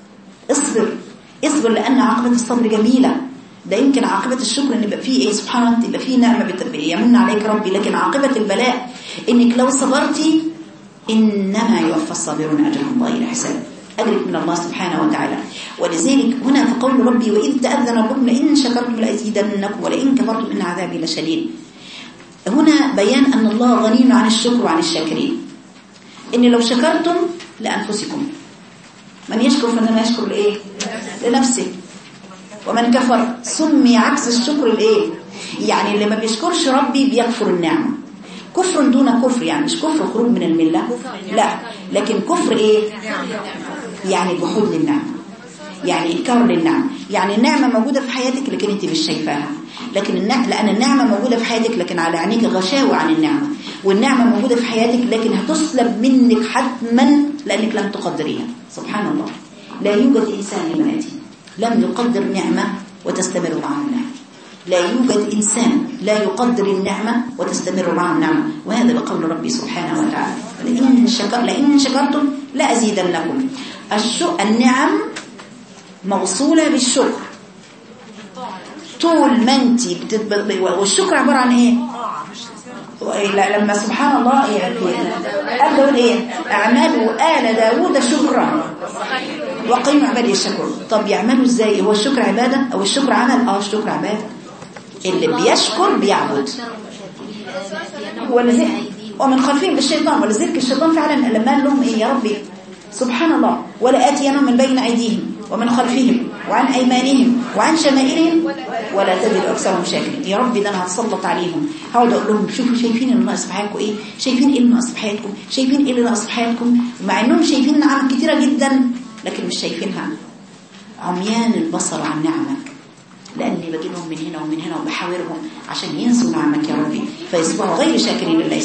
اصبر لأن عاقبة الصبر جميلة. ده يمكن عاقبة الشكر ان يبقى فيه سبحان الله يبقى فيه نعمة يمن عليك ربي، لكن عاقبة البلاء انك لو صبرتي انما يوفى الصابرون اجرهم بغير حساب، اجرك من الله سبحانه وتعالى. ولذلك هنا في قول ربي واذ تأذن ربكم لئن شكرتم لأزيدنكم ولئن كفرتم ان عذابي لشديد. هنا بيان ان الله غني عن الشكر وعن الشاكرين، ان لو شكرتم لانفسكم، من يشكر فانما يشكر لايه؟ لنفسه، ومن كفر سمي عكس الشكر يعني اللي ما بيشكرش ربي بيكفر النعمة. كفر دون كفر، يعني مش كفر خروج من الملة، لا، لكن كفر يعني جحود للنعمة، يعني إنكار للنعمة. يعني النعمة موجودة في حياتك لكن انت مش شايفاها، لكن لأن النعمة موجودة في حياتك لكن على عينيك غشاوة عن النعمة، والنعمة موجودة في حياتك لكن هتسلب منك حتما لأنك لم تقدريها. سبحان الله، لا يوجد إنسان يا بناتي لم يقدر نعمة وتستمر معه النعمة. لا يوجد إنسان لا يقدر النعمة وتستمر معه النعمة، وهذا بقول ربي سبحانه وتعالى لئن شكرتم لأزيدنكم. النعم موصولة بالشكر طول ما انت والشكر عبارة عن ايه؟ لما سبحان الله قالوا اعملوا آل داود شكرا وقيموا عبادي الشكر. طب يعملوا ازاي؟ هو الشكر عبادة او الشكر عمل؟ الشكر عبادة. اللي بيشكر بيعبد. ومن خلفهم الشيطان، ولذلك الشيطان فعلا لما قال لهم يا ربي سبحان الله ولا آتينهم من بين أيديهم ومن خلفهم وعن أيمانهم وعن شمائلهم ولا تجد أكثرهم شاكرين. يا ربي ده أنا هتسلط عليهم، هقعد أقول لهم شوفوا شايفين اللي ناقص في حياتكم إيه، شايفين إيه اللي ناقص في حياتكم، شايفين إيه اللي ناقص في حياتكم، مع إنهم شايفين نعم كتيرة جدا لكن مش شايفينها. عميان البصر عن نعمك، لأني بجيبهم من هنا ومن هنا وبحاورهم عشان ينسوا نعمك يا ربي فيصبحوا غير شاكرين لله.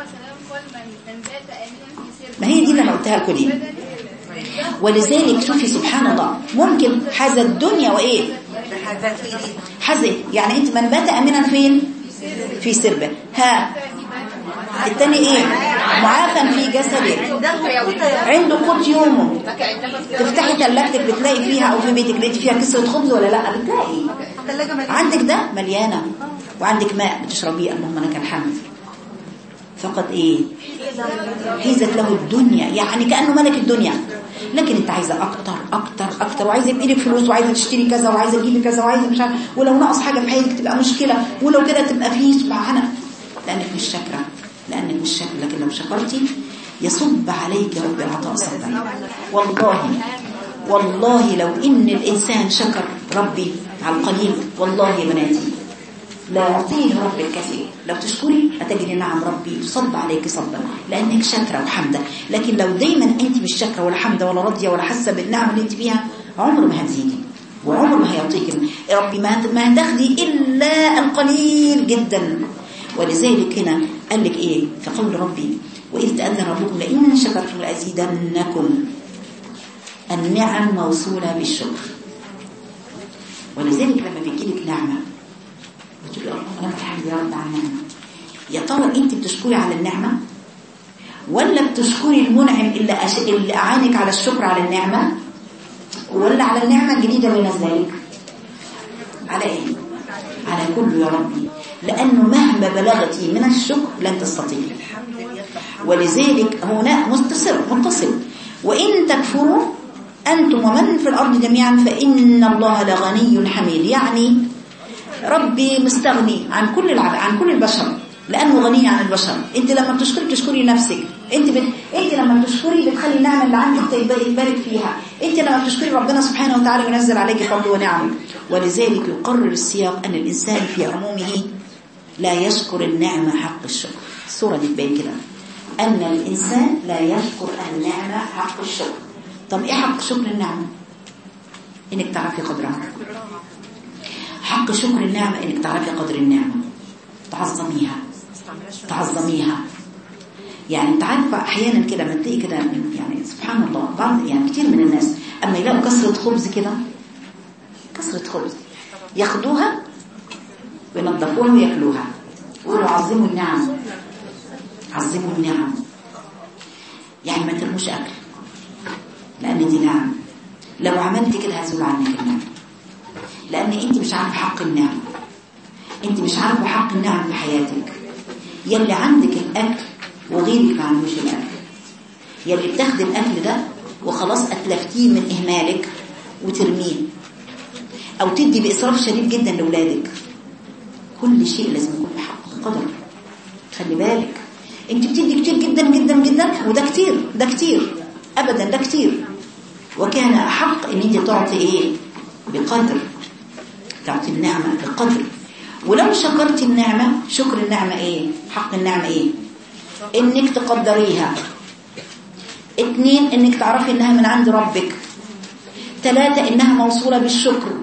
ما هي دي اللي أنا قلتها لكم دي. ولذلك شوفي سبحان الله ممكن حاز الدنيا وإيه حز، يعني أنت من بات أمنا فين؟ في سربه. التاني إيه؟ معافا في جسده، عنده قوت يومه. تفتحي ثلاجتك بتلاقي فيها أو في بيتك لقيتي فيها كسرة خبز ولا لا؟ بتلاقي عندك ده مليانة، وعندك ماء بتشربيه اللهم لك الحمد. فقط إيه؟ حيزت له الدنيا، يعني كأنه ملك الدنيا، لكن انت عايزه اكتر اكتر اكتر، وعايزه يبقى لك فلوس، وعايزه تشتري كذا، وعايزه تجيبي كذا، وعايزه مش عارف، ولو ناقص حاجه في حياتك تبقى مشكله، ولو كده تبقى فيه سبحانه، لانك مش شاكره، لكن لو شكرتي يصب عليك رب العطاء صبا. والله لو ان الانسان شكر ربي على القليل والله يا بناتي لا يعطيه رب الكثير. لو تشكري هتجري نعم ربي تصب عليك صبا لانك شاكره وحمده. لكن لو دايما انت مش شاكره ولا حمده ولا راضيه ولا حاسه بالنعم اللي انت فيها عمر ما هتزيدي، وعمر ما هيعطيك يا ربي ما هتاخدي إلا القليل جدا. ولذلك هنا قال لك إيه في قول ربي وإذ تأذن ربكم لئن شكرتم لأزيدنكم. النعم موصولة بالشكر. ولذلك لما بيجي لك نعمة بتقول الله لك الحمد يا رب على النعمة، يا ترى أنت بتشكري على النعمة ولا بتشكري المنعم اللي أعانك على الشكر على النعمة، ولا على النعمة الجديدة من ذلك؟ على إيه؟ على كله يا ربي، لأنه مهما بلغتي من الشكر لن تستطيعي. ولذلك هنا متصل وإن تكفروا أنتم ومن في الأرض جميعا فإن الله لغني حميد. يعني ربي مستغني عن كل البشر لأنه غني عن البشر. أنت لما بتشكري نفسك، أنت لما بتشكري بتخلي النعمة اللي عندك يبارك فيها. أنت لما بتشكري ربنا سبحانه وتعالى ينزل عليك فضله ونعمه. ولذلك يقرر السياق أن الإنسان في عمومه لا يشكر النعمة حق الشكر. الصورة دي تبين كده أن الإنسان لا يشكر النعمة حق الشكر. طب إيه حق شكر النعمة؟ إنك تعرفي قدرها. حق شكر النعمة إنك تعرفي قدر النعمة، تعظميها. يعني انت عارفه احيانا كده لما تلاقي كده يعني سبحان الله بعض يعني كتير من الناس اما يلاقوا كسره خبز كده، كسره خبز ياخدوها وينظفوها وياكلوها ويقولوا عظموا النعم، عظموا النعم. يعني ما ترموش اكل لان دي نعم. لو عملت كده هزول عنك النعم، لان انت مش عارفه حق النعم، انت مش عارفه حق النعم في حياتك. يلي عندك الاكل وغيرك ما عندوش الاكل، يلي بتاخد الاكل ده وخلاص اتلفتيه من اهمالك وترميه او تدي باسراف شديد جدا لاولادك. كل شيء لازم يكون بحق قدر. خلي بالك انت بتدي كتير جدا جدا جدا، وده كتير، ده كتير ابدا، ده كتير. وكان احق ان انت تعطي ايه؟ بقدر، تعطي النعمه بقدر. ولو شكرت النعمة، شكر النعمة ايه؟ حق النعمة ايه؟ انك تقدريها. 2 انك تعرفي انها من عند ربك. 3 انها موصولة بالشكر.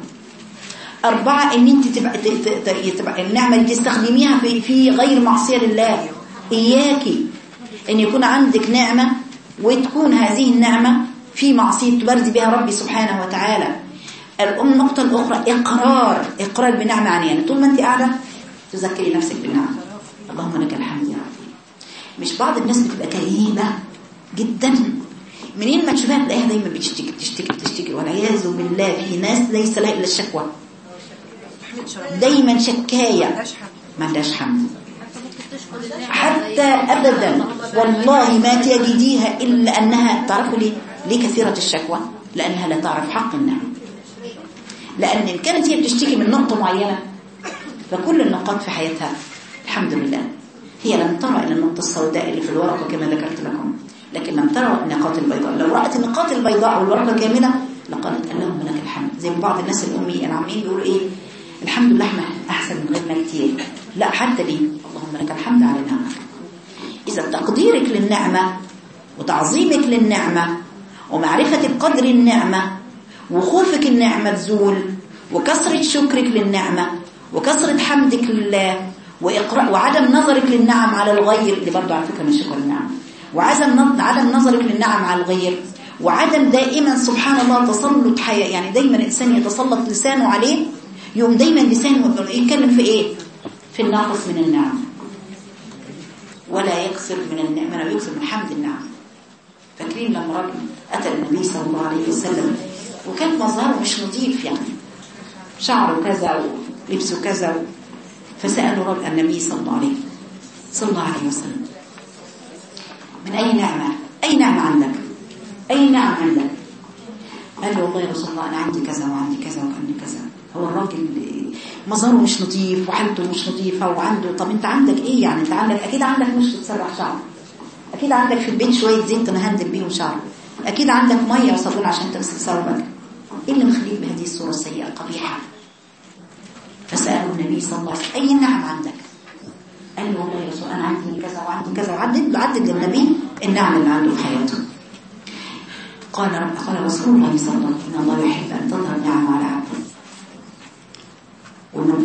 4 ان انت تبقى النعمة اللي تستخدميها في غير معصية لله. اياكي ان يكون عندك نعمة وتكون هذه النعمة في معصية تبرزي بها ربي سبحانه وتعالى. النقطة الأخرى إقرار بنعمة عنيانة. طول ما أنت قاعدة تذكري نفسك بالنعمة. اللهم لك الحمد يا رب. مش بعض الناس بتبقى كريمة جدا، منين ما تشوفها تلاقيها دايما بتشتكي والعياذ بالله. في ناس ليس لها إلا الشكوى، دايما شكاية، ما عندهاش حمد حتى أبدا. والله ما تجديها إلا أنها تعرفوا ليه كثيرة الشكوى؟ لأنها لا تعرف حق النعمة. لأن إن كانت هي بتشتكي من نقطة معينة فكل النقاط في حياتها الحمد لله هي لم ترى إلى النقطة السوداء اللي في الورقة كما ذكرت لكم، لكن لم ترى النقاط البيضاء. لو رأت النقاط البيضاء والورقة كاملة لقالت اللهم لك الحمد. زي بعض الناس الأمي العامين بيقولوا إيه؟ الحمد لله احنا أحسن من غيرنا كتير. لا، حتى ليه اللهم لك الحمد على نعمك. إذا تقديرك للنعمة وتعظيمك للنعمة ومعرفة بقدر النعمة وخوفك النعمة تزول وكسرة شكرك للنعمة وكسرة حمدك لله وعدم نظرك للنعم على الغير، اللي برضو على فكرة من شكر النعم، وعدم نظرك للنعم على الغير، وعدم دائما سبحان الله تسلط يعني دايما الإنسان يتسلط لسانه عليه، يوم دايما لسانه يتكلم في إيه؟ في الناقص من النعم، ولا يكسر من النعمة، ولا يكسر من حمد النعم. فاكرين لما رجل أتى النبي صلى الله عليه وسلم وكان مظهره مش نظيف، يعني شعره كذا ولبسه كذا، فسأله رجل النبي صلى الله عليه وسلم من أي نعمة؟ أي نعمة عندك؟ أي نعمة عندك؟ قال له والله يا رسول الله أنا عندي كذا وعندي كذا وعندي كذا. هو الراجل مظهره مش نظيف وحالته مش نظيفة وعنده. طب أنت عندك إيه يعني؟ أنت عندك أكيد عندك مش تتسرح شعر، أكيد عندك في البيت شوية زيت تنهندل بيهم شعر، أكيد عندك مية وصابون عشان تغسل ثوبك. إيه اللي مخليك بهذه الصورة السيئة القبيحة؟ فسأله النبي صلى الله عليه وسلم أي نعم عندك؟ قال له والله يا رسول أنا عندي كذا وعندي كذا، وعدد للنبي النعم اللي عنده في حياته. قال رسول الله صلى الله عليه وسلم إن الله يحب أن تظهر نعمه على عبده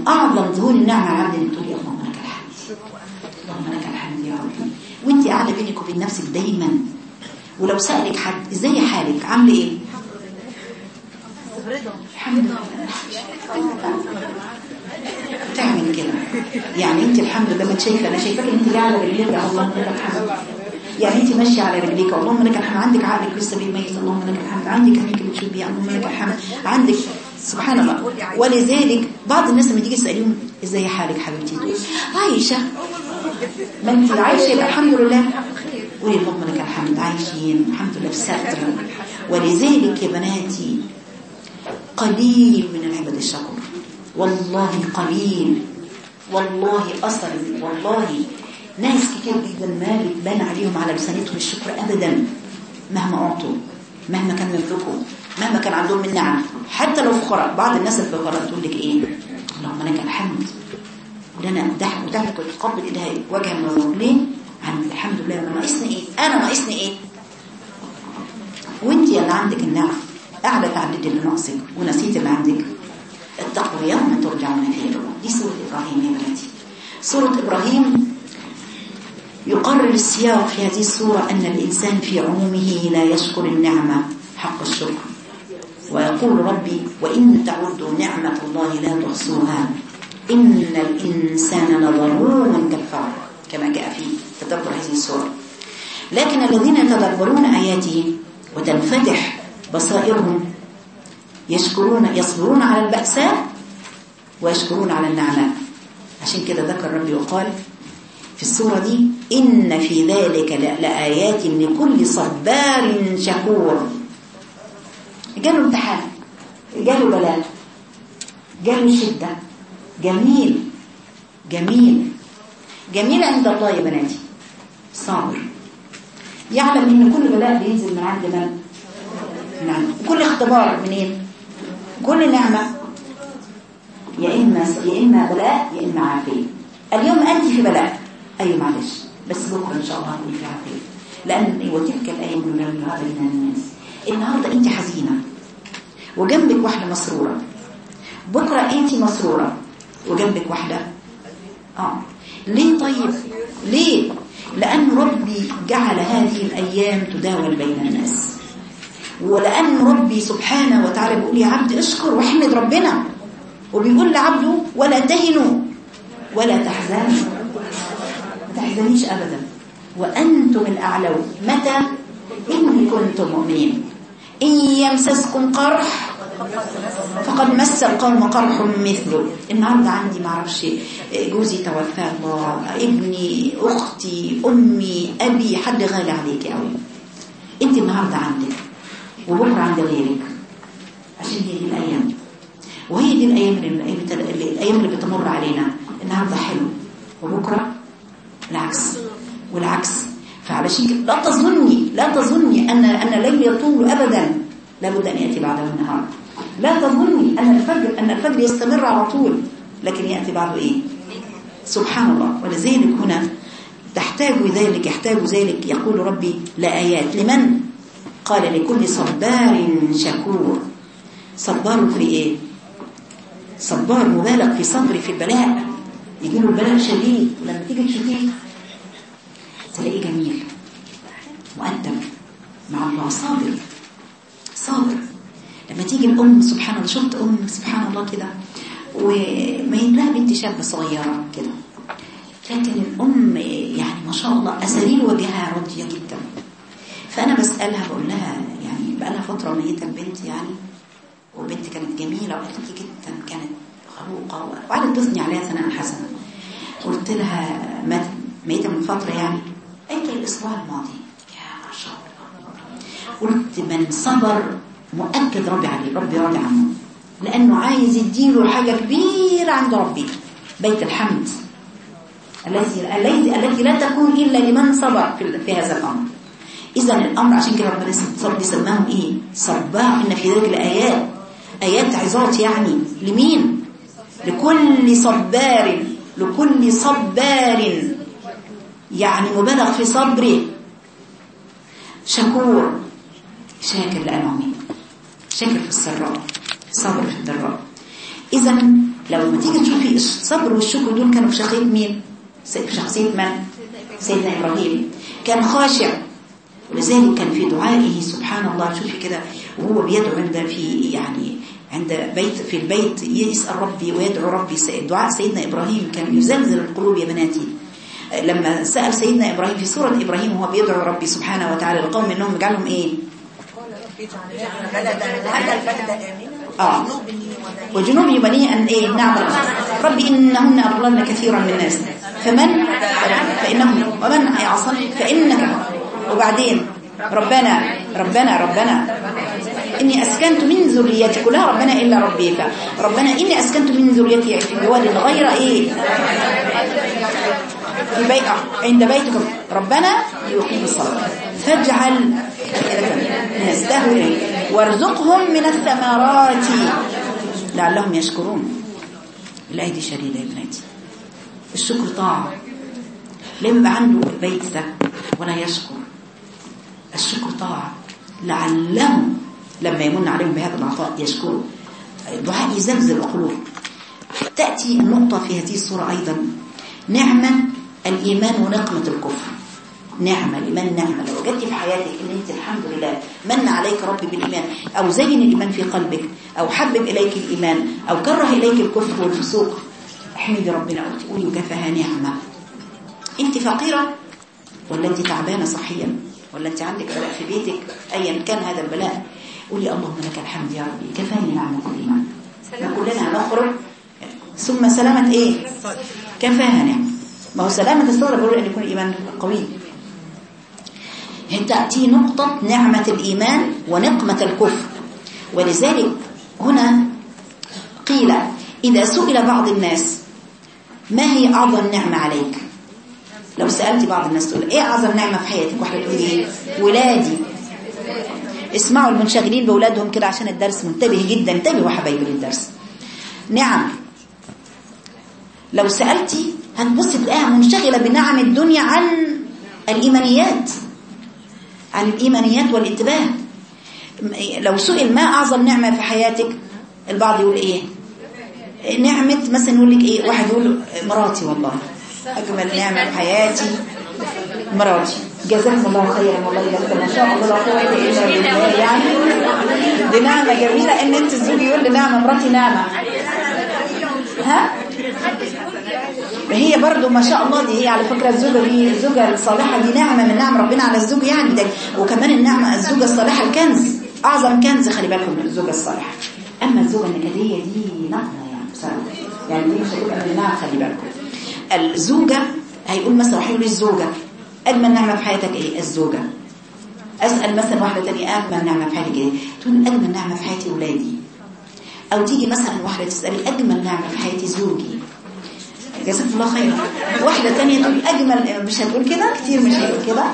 أعظم ظهور النعمة على العبد أن تقول يا اللهم لك الحمد، اللهم لك الحمد يا رب. وانت قاعدة بينك وبين نفسك دايما، ولو سألك حد ازاي حالك عامله ايه؟ الحمد لله. تعمل كده يعني انت الحمد لله. ما شايفه، انا شايفاك ان انت قاعده برجليك يا اللهم لك الحمد، يعني انت ماشيه على رجليك اللهم لك الحمد، عندك عقلك لسه بيميز اللهم لك الحمد، عندك عينيك اللي بتشوف بيها اللهم لك الحمد، عندك سبحان الله. ولذلك بعض الناس لما تيجي تساليهم ازاي حالك حبيبتي تقول عايشه. ما انت عايشه يبقى الحمد لله، قولي اللهم لك الحمد، عايشين الحمد لله بستر. ولذلك يا بناتي قليل من العباد الشكور، والله قليل، والله أثر، والله ناس كتير جدا ما بتبان عليهم على لسانتهم الشكر أبدا، مهما أعطوا، مهما كان يملكوا، مهما كان عندهم من نعم، حتى لو فقراء. بعض الناس الفقراء تقول لك إيه اللهم لك الحمد، ولنا ضحك وتعمل وتقبل إليها وجه من الرجلين عن الحمد لله. أنا ناقصني إيه؟ أنا ناقصني إيه؟ وانت اللي عندك النعم قاعدة تعدد اللي ناقصك ونسيت اللي عندك. اتقوا يوم ترجعون فيه إلى الله. دي سورة إبراهيم يا بناتي. سورة إبراهيم يقرر السياق في هذه السورة أن الإنسان في عمومه لا يشكر النعمة حق الشكر، ويقول ربي وإن تعدوا نعمة الله لا تحصوها إن الإنسان لظلوم كفار، كما جاء في تدبر هذه السورة. لكن الذين يتدبرون آياته وتنفتح بصائرهم يصبرون على البأساء ويشكرون على النعماء. عشان كده ذكر ربي وقال في السورة دي إن في ذلك لآيات لكل صبار شكور. جاله امتحان، جاله بلاء، جاله شدة، جميل جميل جميل عند الله يا بناتي صابر، يعلم ان كل بلاء بينزل من عند من؟ من عند. كل اختبار منين؟ كل نعمة يا إما بلاء يا إما عافية. اليوم أنت في بلاء، أيوة معلش، بس بكرة إن شاء الله هتكوني في عافية، لأن وتلك الأيام نداولها بين الناس. النهاردة أنت حزينة وجنبك واحدة مسرورة، بكرة أنت مسرورة وجنبك واحدة ليه؟ طيب ليه؟ لأن ربي جعل هذه الأيام تداول بين الناس، ولأن ربي سبحانه وتعالى بيقول يا عبد اشكر واحمد ربنا، وبيقول لعبده ولا تهنوا ولا تحزنوا، ما تحزنيش أبدا وأنتم الأعلون متى؟ إن كنتم مؤمنين. إن يمسسكم قرح فقد مس القوم قرح مثله. النهارده عندي معرفش جوزي توفى الله، ابني، أختي، أمي، أبي، حد غالي عليك قوي. أنت النهارده عندك وبكرة عند غيرك، عشان هي دي الأيام، وهي دي الأيام اللي بتمر علينا. النهارده حلو وبكرة العكس والعكس. فعلشان كده لا تظني أن الليل يطول أبدا، لابد أن يأتي بعده النهار. لا تظني أن الفجر يستمر على طول، لكن يأتي بعده إيه؟ سبحان الله. ولذلك هنا يحتاج ذلك يقول ربي لآيات لمن؟ قال لكل صبار شكور. صبار في إيه؟ صبار مبالغ في صبر في البلاء، يجيله البلاء شديد، ولما تيجي تشوفيه تلاقيه جميل مؤدب مع الله، صابر. لما تيجي الأم سبحان الله، شفت أم سبحان الله كده وما يبلها بنت شابة صغيرة كده، لكن الأم يعني ما شاء الله أسارير وجهها راضية جدا. فأنا بسألها بقول لها يعني بقى لها فترة ميتة البنت يعني، وبنت كانت جميلة وأخلاقية جدا، كانت خلوقة وقعدت تثني عليها ثناء حسنا. قلت لها ميتة من فترة يعني، قالت لي الأسبوع الماضي. يا ما شاء الله. قلت من صبر مؤكد ربي راضي عنه، لأنه عايز يديله حاجة كبيرة عند ربي، بيت الحمد التي لا تكون إلا لمن صبر في هذا الأمر. إذن الأمر عشان كده ربنا سماهم إيه؟ صباح. إن في ذلك الآيات آيات عظات، يعني لمين؟ لكل صبار يعني مبالغ في صبره، شكور، شاكر لأنعمه، شاكر في السراء، صبر في الضراء. إذن لو ما تيجي تشوفي الصبر والشكر دول كانوا في شخصية مين؟ في شخصية من؟ سيدنا إبراهيم. كان خاشع، ولذلك كان في دعائه سبحان الله. شوفي كده وهو بيدعو عند بيت في البيت يسأل ربي ويدعو ربي. دعاء سيدنا إبراهيم كان يزلزل القلوب يا بناتي. لما سأل سيدنا إبراهيم في سورة إبراهيم وهو بيدعو ربي سبحانه وتعالى القوم إنهم جعلهم إيه؟ وجنوبي بني أن إيه نعبد ربي إنهن أضللن كثيرا من الناس فإنهم ومن يعصني فإنك. وبعدين ربنا إني أسكنت من ذريتي كلها ربنا إلا ربي. ربنا إني أسكنت من ذريتي في بواد غير إيه في بيت عند بيتكم ربنا يقيم الصلاة فاجعل نستهوي إليه وارزقهم من الثمرات لعلهم يشكرون. الآية دي شديدة يا بناتي. الشكر طاعة. لما عنده بيت ده ولا يشكر، الشكر طاعة لعلهم لما يمن عليهم بهذا العطاء يشكروا. الدعاء يزلزل القلوب. تأتي النقطة في هذه الصورة أيضا نعمة الإيمان ونقمة الكفر. نعمة الإيمان نعمة. لو وجدت في حياتك إن أنت الحمد لله من عليك ربي بالإيمان أو زين الإيمان في قلبك أو حبب إليك الإيمان أو كره إليك الكفر والفسوق، احمدي ربنا قولي وكفاها نعمة. أنت فقيرة ولا أنت تعبانة صحيا ولا أنت عندك بلاء في بيتك أيا كان هذا البلاء، قولي اللهم لك الحمد يا ربي كفاني نعمة الإيمان. كلنا نخرج ثم سلامة إيه؟ كفاها نعمة. ما هو سلامة الصدر بيقول أن يكون الإيمان قوي. تأتي نقطة نعمة الإيمان ونقمة الكفر. ولذلك هنا قيل إذا سئل بعض الناس ما هي أعظم نعمة عليك، لو سألت بعض الناس تقول إيه أعظم نعمة في حياتك، واحدة تقول إيه ولادي. اسمعوا المنشغلين بأولادهم كده عشان الدرس منتبه جدا. انتبهوا حبايبي للدرس. نعم لو سألتي هتبصي تلاقيها منشغلة بنعم الدنيا عن الإيمانيات، عن الإيمانيات والانتباه. لو سئل ما أعظم نعمة في حياتك البعض يقول إيه نعمة مثلا، يقول لك إيه، واحد يقول مراتي، والله أجمل نعمة في حياتي مراتي. جزاكم الله خيرا والله ما شاء الله لا قوة إلا بالله. يعني دي نعمة جميلة إن أنت الزوج يقول لي نعمة مراتي نعمة. ها هي برضو ما شاء الله دي هي على فكرة الزوجة الصالحة دي نعمة من نعم ربنا على الزوج يعني ده. وكمان النعمة الزوجة الصالحة الكنز، أعظم كنز، خلي بالكم من الزوجة الصالحة. أما الزوجة النكدية دي نقمة يعني بصراحة، يعني دي مش هتبقى من النعم. خلي بالكم الزوجة هيقول مثلا راح يقول الزوجة أجمل نعمة في حياتك إيه؟ الزوجة. أسأل مثلا واحدة تانية أجمل نعمة في حياتك إيه؟ تقول أجمل نعمة في حياتي أولادي. أو تيجي مثلا واحدة تسألي أجمل نعمة في حياتي زوجي. جزاك الله خير. واحدة تانية تقول أجمل، مش هتقول كده كتير، مش هتقول كده.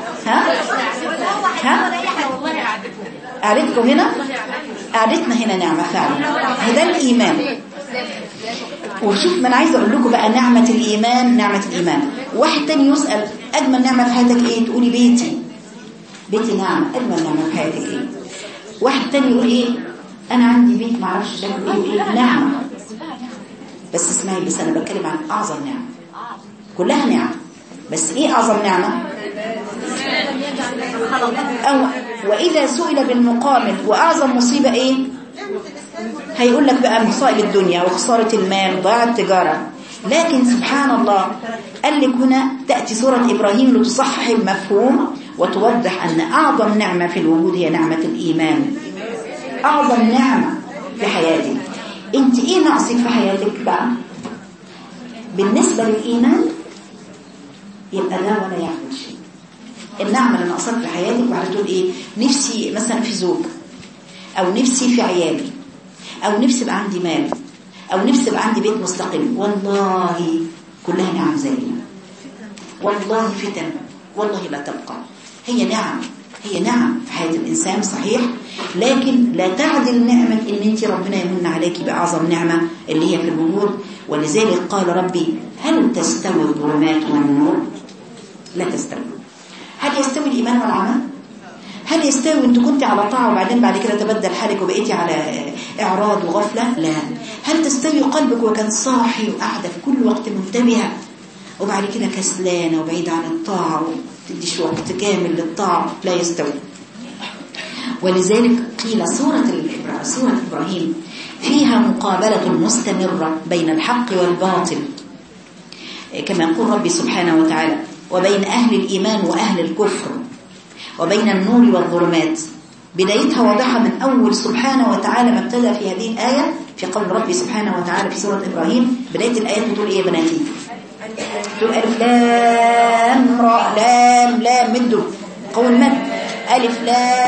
ها قعدتكم هنا، قعدتنا هنا نعمة فعلا. هذا الإيمان. وشوف ما أنا عايزة أقول لكم بقى نعمة الإيمان. نعمة الإيمان. واحد تاني يسأل أجمل نعمة في حياتك إيه؟ تقولي بيتي نعمة. أجمل نعمة في حياتك إيه؟ واحد تاني يقول إيه أنا عندي بيت معرفش شكله إيه. نعمة. بس اسمعي، بس أنا بتكلم عن أعظم نعمة. كلها نعمة، بس إيه أعظم نعمة؟ أو وإذا سئل بالمقابل وأعظم مصيبة إيه؟ هيقول لك بقى مصائب الدنيا وخسارة المال وضياع التجارة. لكن سبحان الله قال لك هنا تأتي سورة إبراهيم لتصحح المفهوم وتوضح أن أعظم نعمة في الوجود هي نعمة الإيمان. أعظم نعمة في حياتك. انت ايه ناقصك في حياتك بقى بالنسبة للإيمان؟ يبقى ده ولا يعمل شيء. النعمة اللي ناقصك في حياتك وعلى تقول ايه نفسي مثلا في زوج، او نفسي في عيالي، او نفسي يبقى عندي مال، او نفسي يبقى عندي بيت مستقل. والله كلها نعم زينا، والله فتن والله لا تبقى. هي نعم في حياة الإنسان صحيح، لكن لا تعدل نعمة إن أنت ربنا يمن عليك بأعظم نعمة اللي هي في الوجود. ولذلك قال ربي هل تستوي الظلمات والنور؟ لا تستوي. هل يستوي الإيمان والعمل؟ هل يستوي انت كنت على طاعة وبعدين بعد كده تبدل حالك وبقيتي على إعراض وغفلة؟ لا. هل تستوي قلبك وكان صاحي وقاعدة في كل وقت منتبهة وبعد كده كسلانة وبعيدة عن الطاعة وتديش وقت كامل للطاعة؟ لا يستوي. ولذلك قيل سورة إبراهيم فيها مقابلة مستمرة بين الحق والباطل، كما يقول ربي سبحانه وتعالى: وبين أهل الإيمان وأهل الكفر، وبين النور والظلمات. بدايتها واضحة من أول سبحانه وتعالى ما ابتدى في هذه الآية في قول ربي سبحانه وتعالى في سورة إبراهيم. بداية الآيات بتقول إيه يا بناتي؟ تقول ألف لام را، لام مدوا قول مد، ألف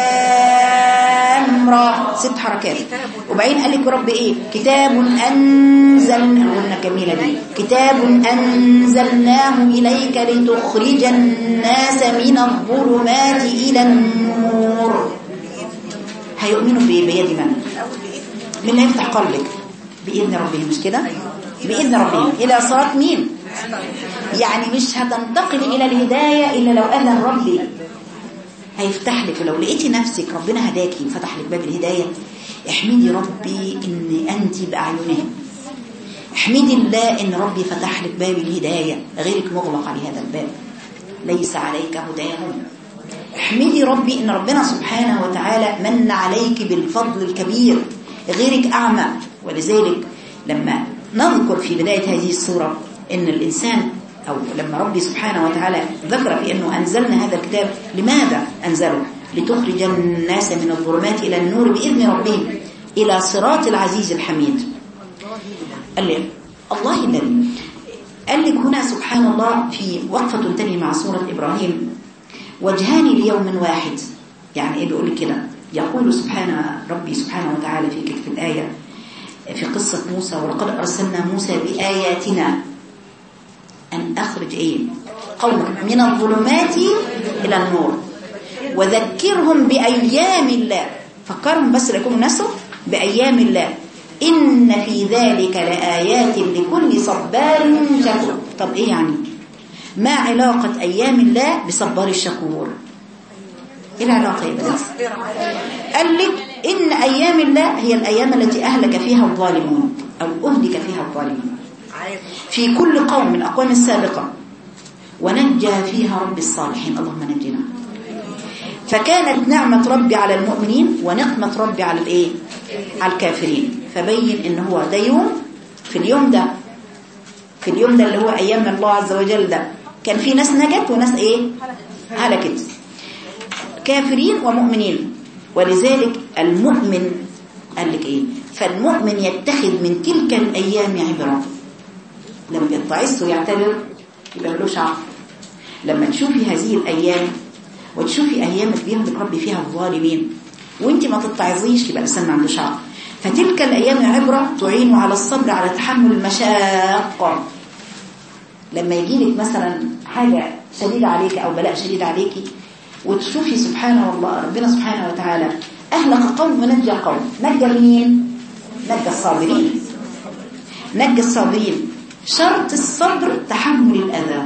لام را 6 حركات. وبعدين قال لك رب إيه؟ كتاب أنزلنا، قلنا جميلة دي، كتاب أنزلناه إليك لتخرج الناس من الظلمات إلى النور. هيؤمنوا بيد من اللي هيفتح قلبك؟ بإذن ربهم، مش كده؟ بإذن ربهم إلى صراط مين؟ يعني مش هتنتقل إلى الهداية إلا لو أذن ربي هيفتح لك. ولو لقيتي نفسك ربنا هداكي وفتح لك باب الهداية، احمدي ربي إن أنت بأعينهم. احمدي الله إن ربي فتح لك باب الهداية، غيرك مغلق على هذا الباب، ليس عليك هداهم. احمدي ربي إن ربنا سبحانه وتعالى من عليك بالفضل الكبير، غيرك أعمى. ولذلك لما نذكر في بداية هذه السورة إن الإنسان، أو لما ربي سبحانه وتعالى ذكر في أنه أنزلنا هذا الكتاب، لماذا أنزله؟ لتخرج الناس من الظلمات إلى النور بإذن ربهم إلى صراط العزيز الحميد. قال لي الله الذي قال لك هنا سبحان الله في وقفة تنتهي مع سورة إبراهيم: وجهان ليوم واحد. يعني إيه بيقول كده؟ يقول سبحانه ربي سبحانه وتعالى في الآية في قصة موسى: ولقد أرسلنا موسى بآياتنا أن أخرج قومك من الظلمات إلى النور وذكرهم بأيام الله. فكرهم بس ليكونوا نسوا بأيام الله، إن في ذلك لآيات لكل صبار شكور. طب إيه يعني؟ ما علاقة أيام الله بصبار الشكور؟ إيه العلاقة يا بنات؟ قال لك إن أيام الله هي الأيام التي أهلك فيها الظالمون أو أهلك فيها الظالمون في كل قوم من الأقوام السابقة، ونجى فيها رب الصالحين. اللهم نجنا. فكانت نعمة ربي على المؤمنين ونقمة ربي على على الكافرين. فبين إن هو ده يوم، في اليوم ده اللي هو أيام الله عز وجل ده، كان في ناس نجت وناس هلكت، كافرين ومؤمنين. ولذلك المؤمن قال لك فالمؤمن يتخذ من تلك الأيام عبرة. لما يتعظ ويعتبر يبقى له شعر. لما تشوفي هذه الأيام وتشوفي أيامك بيهلك ربي فيها الظالمين وانت ما تتعظيش، يبقى الإنسان ما عنده شعر. فتلك الأيام عبرة تعين على الصبر على تحمل المشاق. لما يجيلك مثلا حاجة شديدة عليك أو بلاء شديد عليك وتشوفي سبحان الله ربنا سبحانه وتعالى أهلك قوم ونجى قوم. نجى مين؟ نجى الصابرين. نجى الصابرين. شرط الصبر تحمل الأذى،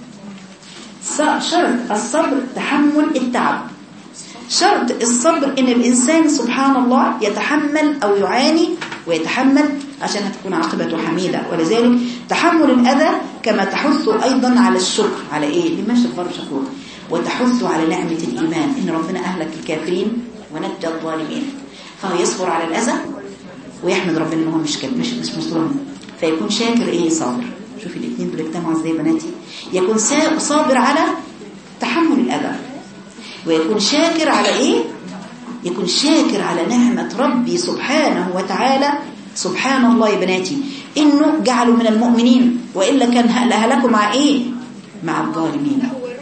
شرط الصبر تحمل التعب، شرط الصبر إن الإنسان سبحان الله يتحمل أو يعاني ويتحمل عشان تكون عاقبته حميدة. ولذلك تحمل الأذى كما تحث أيضا على الشكر، على لما شكر شكور، وتحث على نعمة الإيمان إن ربنا أهلك الكافرين ونجى الظالمين. فهو يصبر على الأذى ويحمد ربنا إنه مش مظلوم، فيكون شاكر صابر. شوفي الاثنين دول اجتمعوا ازاي بناتي. يكون صابر على تحمل الأذى، ويكون شاكر على يكون شاكر على نعمة ربي سبحانه وتعالى. سبحان الله يا بناتي إنه جعلوا من المؤمنين، وإلا كان هلكوا مع مع الظالمين.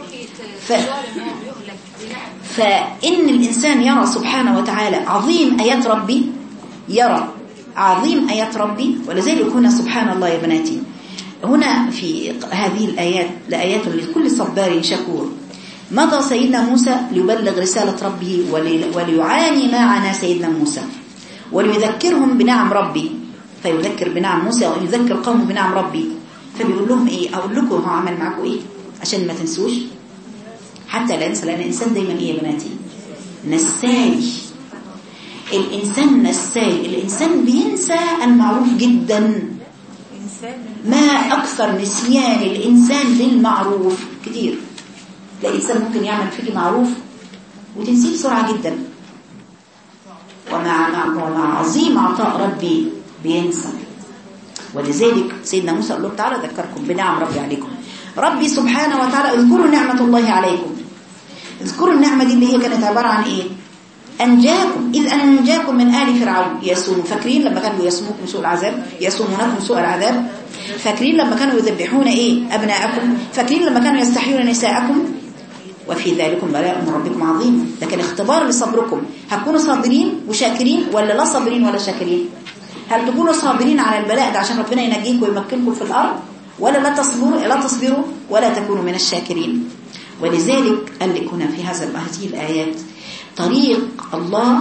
فإن الإنسان يرى سبحانه وتعالى عظيم آيات ربي، يرى عظيم آيات ربي. ولذلك هنا سبحان الله يا بناتي هنا في هذه الآيات لآيات لكل صبار شكور. مضى سيدنا موسى ليبلغ رسالة ربه وليعاني ما عانى سيدنا موسى وليذكرهم بنعم ربي، فيذكر بنعم موسى ويذكر قومه بنعم ربي. فبيقول لهم أقول لكم هو عمل معكم عشان ما تنسوش، حتى لا ننسى. لأن الإنسان دايما يا بناتي نساي. الإنسان نساي، الإنسان بينسى المعروف جدا. ما أكثر نسيان الإنسان للمعروف كتير. الإنسان ممكن يعمل فيك معروف وتنسيه بسرعة جدا، ومع عظيم عطاء ربي بينسى. ولذلك سيدنا موسى قال له تعالى أذكركم بنعم ربي عليكم. ربي سبحانه وتعالى اذكروا نعمة الله عليكم. اذكروا النعمة دي اللي هي كانت عبارة عن ايه؟ أنجاكم، إذ أنجاكم من آل فرعون يسوم. فاكرين لما كانوا يسومونكم سوء العذاب، يسومونكم سوء العذاب؟ فاكرين لما كانوا يذبحون ايه؟ أبناءكم؟ فاكرين لما كانوا يستحيون نساءكم؟ وفي ذلكم بلاء من ربكم عظيم. لكن اختبار لصبركم، هتكونوا صابرين وشاكرين ولا لا صابرين ولا شاكرين؟ هل تكونوا صابرين على البلاء ده عشان ربنا ينجيكم ويمكنكم في الأرض، ولا لا تصبروا ولا تكونوا من الشاكرين؟ ولذلك قال لك هنا في هذه الآيات طريق الله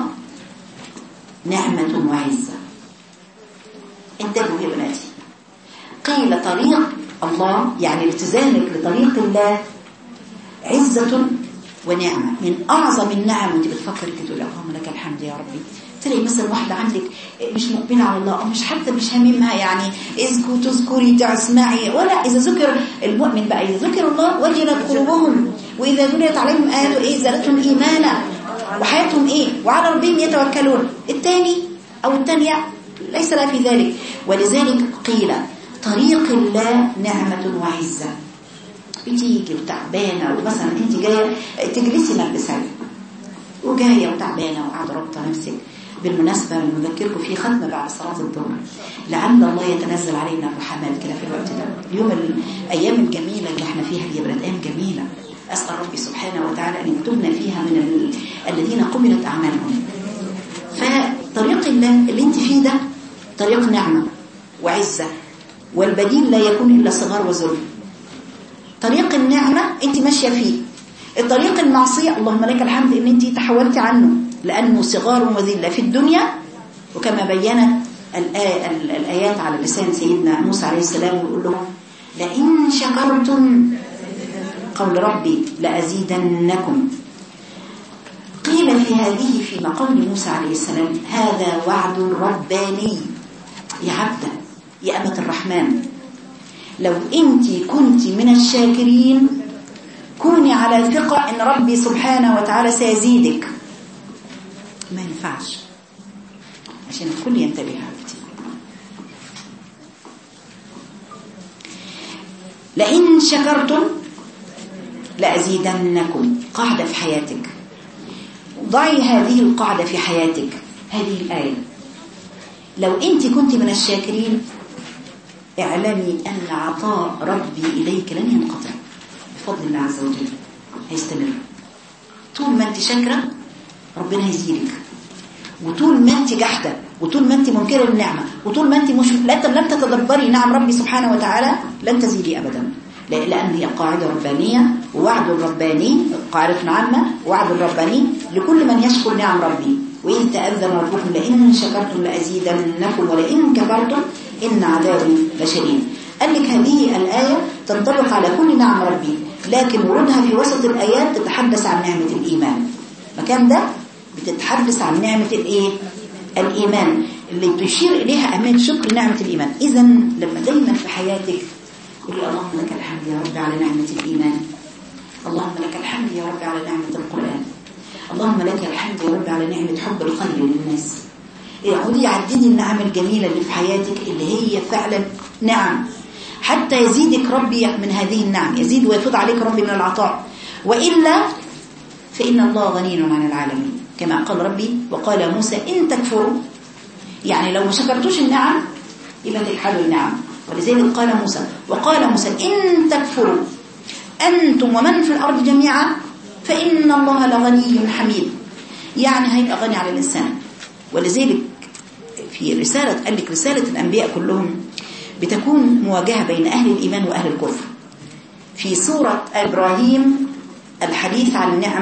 نعمة وعزة. انتبهوا يا بناتي، قيل طريق الله يعني التزامك لطريق الله عزة ونعمة. من أعظم النعم وانت بتفكر تقول اللهم لك الحمد يا ربي. تلاقي مثلا واحدة عندك مش مقبلة على الله، أو مش حتى مش هممها يعني تذكري تسمعي، ولا إذا ذكر المؤمن بقى، إذا ذكر الله وجلت قلوبهم وإذا تليت عليهم آياته إيه زادتهم إيمانا وحياتهم إيه وعلى ربهم يتوكلون. الثاني أو الثانية ليس لا في ذلك. ولذلك قيل طريق الله نعمة وعزة. بتيجي وتعبانة، ومثلا انت جاية تجلسي مجلس علم وجاية وتعبانة وقاعدة رابطة نفسك. بالمناسبة نذكركم في ختمة بعد صلاة الظهر، لعل الله يتنزل علينا الرحمات كده في الوقت ده. اليوم الأيام الجميلة اللي احنا فيها دي بلد أيام جميلة. أسأل ربي سبحانه وتعالى أن يكتبنا فيها من الذين قبلت أعمالهم. فطريق الله اللي انت فيه ده طريق نعمة وعزة، والبديل لا يكون إلا صغار وذل. طريق النعمة انت ماشية فيه. الطريق المعصية اللهم لك الحمد ان انت تحولت عنه، لأنه صغار وذلة في الدنيا. وكما بينت الآيات على لسان سيدنا موسى عليه السلام، ويقول لهم لئن شكرتم قول ربي لأزيدنكم. قيل في هذه في مقام موسى عليه السلام هذا وعد رباني يا عبد يا أمة الرحمن، لو انت كنت من الشاكرين كوني على ثقة ان ربي سبحانه وتعالى سيزيدك. ما ينفعش، عشان الكل ينتبه هذا. لئن شكرتم لأزيدنكم. قاعدة في حياتك، ضعي هذه القاعدة في حياتك، هذه الآية. لو انت كنت من الشاكرين اعلمي أن عطاء ربي إليك لن ينقطع بفضل الله عز وجل، هيستمر. طول ما انت شاكرة ربنا هيزيدك، وطول ما انت جحدة، وطول ما انت منكرة النعمة، وطول ما انت مش لم تتدبري نعم ربي سبحانه وتعالى لن تزيدي أبدا. لأن هي قاعدة ربانية ووعد رباني، قاعدة عامة ووعد رباني لكل من يشكر نعم ربي. وإن تأذن ربكم لئن شكرتم لأزيدنكم ولئن كفرتم إن عذابي لشديد. قال لك هذه الآية تنطبق على كل نعم ربي، لكن ورودها في وسط الآيات تتحدث عن نعمة الإيمان. مكان ده بتتحدث عن نعمة الإيه؟ الإيمان اللي تشير إليها أهمية شكر نعمة الإيمان. إذن لما دايما في حياتك قولي اللهم لك الحمد يا رب على نعمة الإيمان، اللهم لك الحمد يا رب على نعمة القرآن، اللهم لك الحمد يا رب على نعمة حب الخير للناس. اقعدي عددي النعم الجميلة اللي في حياتك اللي هي فعلا نعم، حتى يزيدك ربي من هذه النعم، يزيد ويفض عليك ربي من العطاء. وإلا فإن الله غني عن العالمين، كما قال ربي وقال موسى إن تكفروا، يعني لو ما شكرتوش النعم يبقى تجحدوا النعم. ولذلك قال موسى وقال موسى إن تكفروا أنتم ومن في الأرض جميعا فإن الله لغني حميد، يعني هيبقى غني على الإنسان. ولذلك في رسالة قال لك رسالة الأنبياء كلهم بتكون مواجهة بين أهل الإيمان وأهل الكفر. في سورة إبراهيم الحديث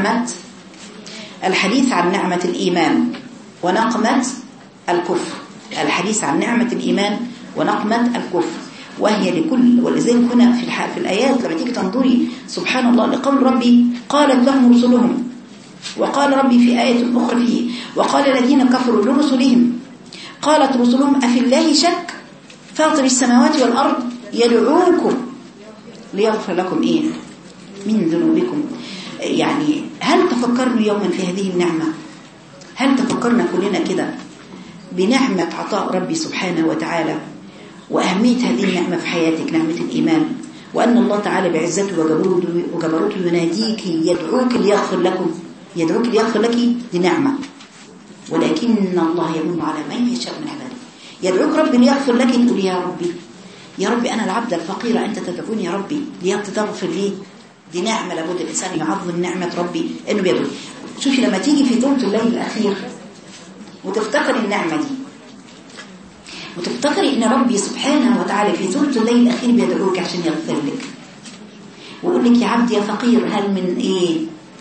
عن نعمة الإيمان ونقمة الكفر، الحديث عن نعمة الإيمان ونقمة الكفر، وهي لكل. ولذلك هنا في الآيات لما تيجي تنظري سبحان الله لقول ربي قالت لهم رسلهم وقال ربي في آية أخرى فيه وقال الذين كفروا لرسلهم قالت رسلهم أفي الله شك فاطر السماوات والأرض يدعوكم ليغفر لكم إيه من ذنوبكم. يعني هل تفكرنا يوما في هذه النعمة؟ هل تفكرنا كلنا كده بنعمة عطاء ربي سبحانه وتعالى وأهمية هذه النعمة في حياتك، نعمة الإيمان، وأن الله تعالى بعزته وجبروته يناديك يدعوك ليغفر لكم، يدعوك ليغفر لك، دي نعمة. ولكن الله يمن على من يشاء من عباده. يدعوك ربي ليغفر لك، تقول يا ربي يا ربي أنا العبد الفقير أنت تدعوني يا ربي ليغفر لي. دي نعمة لابد الإنسان يعظم نعمة ربي إنه بيدعو. شوفي لما تيجي في ثلث الليل الأخير وتفتكر النعمة دي وتفتكري إن ربي سبحانه وتعالى في ثلث الليل الأخير بيدعوك عشان يغفر لك ويقول لك يا عبد يا فقير هل من إيه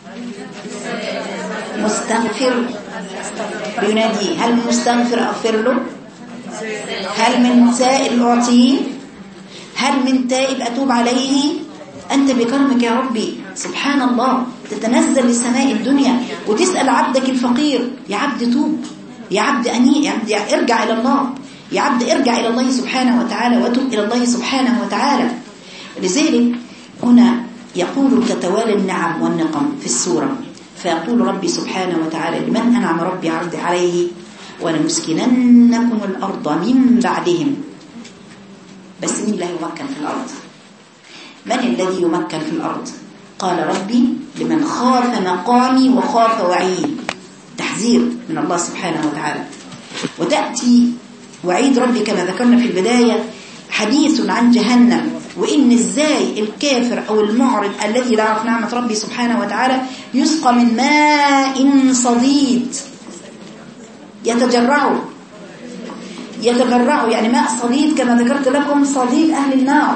مستغفر بينادي، هل من مستغفر أغفر له، هل من سائل أعطيه، هل من تائب أتوب عليه. أنت بكرمك يا ربي سبحان الله تتنزل لسماء الدنيا وتسأل عبدك الفقير يا عبد توب، يا عبد أنيء، يا عبد ارجع إلى الله، يا عبد ارجع إلى الله سبحانه وتعالى وتوب إلى الله سبحانه وتعالى. لذلك هنا يقول تتوالى النعم والنقم في السورة، فيقول ربي سبحانه وتعالى لمن أنعم ربي عرض عليه ولنسكننكم الأرض من بعدهم. بس مين لا يمكن في الأرض؟ من الذي يمكن في الأرض؟ قال ربي لمن خاف مقامي وخاف وعيد، تحذير من الله سبحانه وتعالى. وتأتي وعيد ربي كما ذكرنا في البداية حديث عن جهنم، وإن إزاي الكافر أو المعرض الذي لا يعرف نعمة ربي سبحانه وتعالى يسقى من ماء صديد يتجرعه يعني ماء صديد كما ذكرت لكم صديد أهل النار.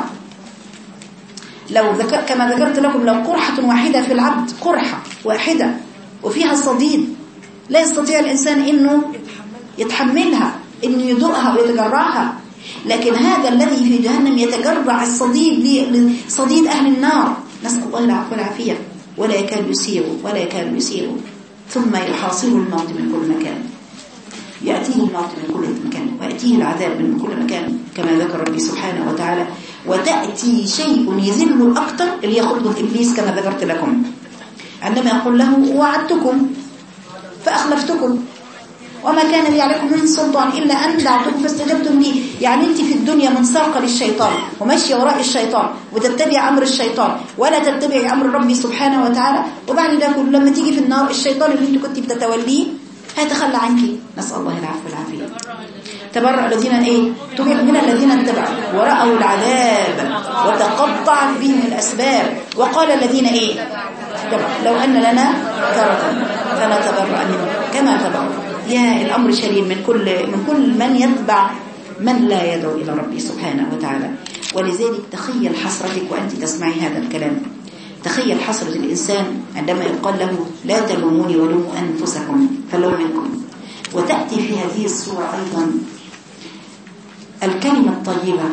كما ذكرت لكم لو قرحة واحدة في العبد، قرحة واحدة وفيها الصديد لا يستطيع الإنسان إنه يتحملها، إنه يدوقها ويتجرعها. لكن هذا الذي في جهنم يتجرع الصديد لصديد أهل النار، نسأل الله العفو والعافية، ولا يكاد يسيره ثم يحاصره الموت من كل مكان، يأتيه الموت من كل مكان ويأتيه العذاب من كل مكان كما ذكر ربي سبحانه وتعالى. وتأتي شيء يذل أكثر اللي يخطب إبليس كما ذكرت لكم عندما يقول له وعدتكم فأخلفتكم وما كان لي عليكم من سلطان إلا أن دعوتكم فاستجبتم لي. يعني أنت في الدنيا منساقة للشيطان وماشية وراء الشيطان وتتبع أمر الشيطان ولا تتبع أمر ربي سبحانه وتعالى، وبعد ذلك لما تيجي في النار الشيطان اللي أنت كنت بتتوليه هيتخلى عنك، نسأل الله العفو والعافية. تبرأ الذين من الذين اتبعوا ورأوا العذاب وتقطعت بهم الأسباب وقال الذين لو أن لنا كرة فنتبرأ منهم كما تبرأوا. يا الأمر شديد من كل من يتبع من لا يدعو إلى ربي سبحانه وتعالى. ولذلك تخيل حسرتك وأنت تسمعي هذا الكلام، تخيل حسرة الإنسان عندما يقال له لا تلوموني ولوموا أنفسكم فلوم منكم. وتأتي في هذه السورة أيضا الكلمة الطيبة.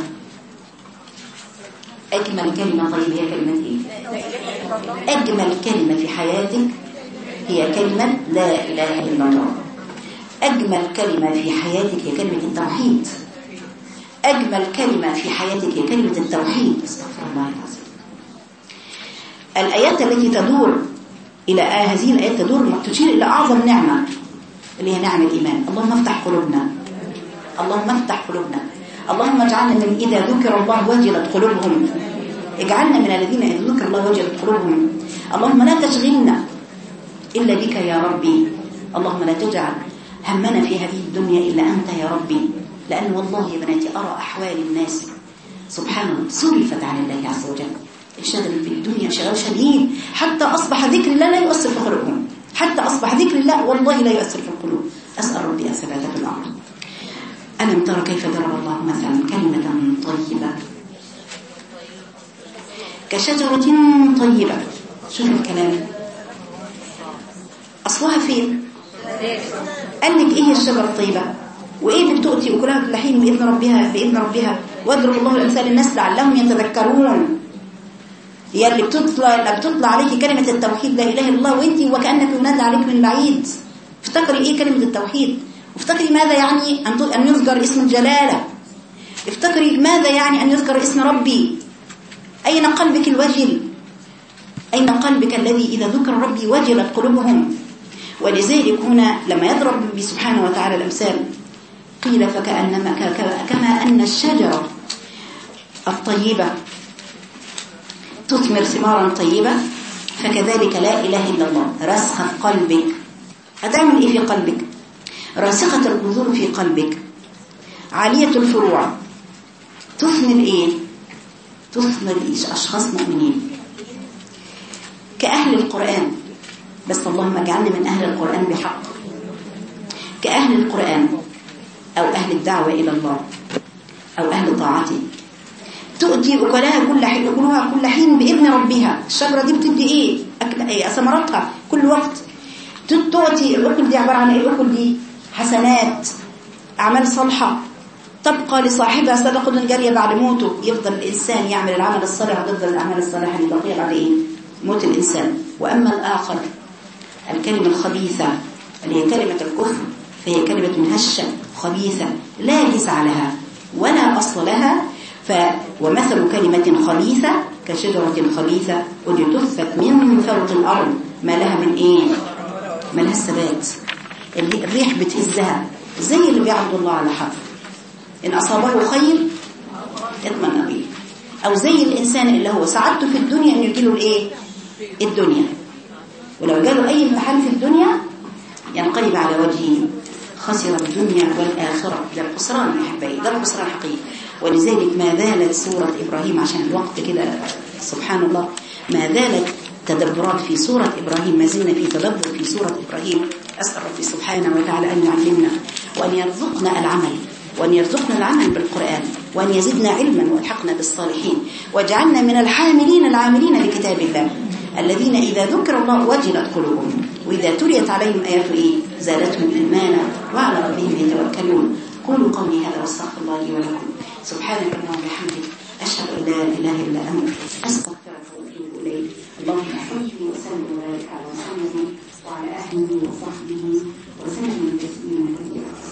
أجمل كلمة طيبة هي كلمة إيه؟ أجمل كلمة في حياتك هي كلمة لا إله إلا الله. أجمل كلمة في حياتك هي كلمة التوحيد. أجمل كلمة في حياتك هي كلمة التوحيد. استغفر الله العظيم. الآيات التي تدور إلى هذه الآيات تشير إلى أعظم نعمة اللي هي نعمة الإيمان. اللهم افتح قلوبنا، اللهم افتح قلوبنا، اللهم اجعلنا من إذا ذكر الله وجلت قلوبهم، اجعلنا من الذين إذا ذكر الله وجلت قلوبهم. اللهم لا تشغلنا إلا بك يا ربي، اللهم لا تجعل همنا في هذه الدنيا إلا أنت يا ربي. لأن والله يا بناتي أرى أحوال الناس سبحان الله صرفت عن الله عز وجل، انشغل في الدنيا انشغال شديد حتى أصبح ذكر الله لا يؤثر في قلوبهم، حتى أصبح ذكر الله والله لا يؤثر في القلوب. أسأل ربي الثبات في الأمر. ألم ترى كيف ضرب الله مثلا كلمة طيبة كشجرة طيبة. شوف الكلام أصلها فين؟ قال لك إيه الشجرة الطيبة وإيه اللي بتؤتي وكلها بالحين بإذن ربها واضرب الله الأمثال للناس لعلهم يتذكرون. هي اللي بتطلع عليك كلمة التوحيد لا إله إلا الله، وانت وكأنك ينادى عليك من بعيد. افتكري ايه كلمة التوحيد، وافتكري ماذا يعني أن يذكر اسم الجلالة، افتكري ماذا يعني أن يذكر اسم ربي. أين قلبك الوجل؟ أين قلبك الذي إذا ذكر ربي وجلت قلوبهم؟ ولذلك هنا لما يضرب ربي سبحانه وتعالى الأمثال قيل فكأنما كما أن الشجرة الطيبة تثمر ثمارا طيبة، فكذلك لا إله إلا الله راسخة في قلبك. هتعمل إيه في قلبك؟ راسخة الجذور في قلبك، عالية الفروع، تثمر إيه؟ تثمر أشخاص مؤمنين كأهل القرآن. بس اللهم اجعلنا من أهل القرآن بحق، كأهل القرآن أو أهل الدعوة إلى الله أو أهل طاعته. تؤتي أكلها كل حين بإذن ربها. الشجرة دي بتدي إيه؟ ثمرتها كل وقت. تؤتي الأكل دي عبارة عن إيه؟ الأكل دي حسنات، أعمال صالحة تبقى لصاحبها صدقة جارية بعد موته. يفضل الإنسان يعمل العمل الصالح وتفضل الأعمال الصالحة اللي بقية بعد إيه؟ موت الإنسان. وأما الآخر الكلمة الخبيثة اللي هي كلمة الكفر، فهي كلمة هشة خبيثة لا جذع لها ولا أصل لها. ومثل كلمة خبيثة كشجرة خبيثة وجتثت من فوق الأرض ما لها من إيه؟ ما لها الثبات، الريح بتهزها زي اللي بيعبد الله على حرف. إن أصابه خير اطمن به، أو زي الإنسان اللي هو سعادته في الدنيا إنه يجيله الإيه؟ الدنيا، ولو جاله أي امتحان في الدنيا ينقلب على وجهه خسر الدنيا والآخرة. ده الخسران يا أحبائي، ده الخسران الحقيقي. ولذلك ما زالت سورة إبراهيم، عشان الوقت كده سبحان الله، ما زالت تدبرات في سورة إبراهيم، ما زلنا في تدبر في سورة إبراهيم. أسأل ربي سبحانه وتعالى أن يعلمنا وأن يرزقنا العمل، وأن يرزقنا العمل بالقرآن، وأن يزدنا علما ويلحقنا بالصالحين، واجعلنا من الحاملين العاملين لكتاب الله الذين إذا ذكر الله وجلت قلوبهم وإذا تليت عليهم آياته إيه؟ زادتهم إيمانا وعلى ربهم يتوكلون. قولوا قولي هذا واستغفر الله لي ولكم. سبحانك اللهم وبحمدك، أشهد أن لا إله إلا أنت، أستغفرك وأتوب إليك. اللهم صل وسلم وبارك على محمد وعلى آله وصحبه وسلم تسليما.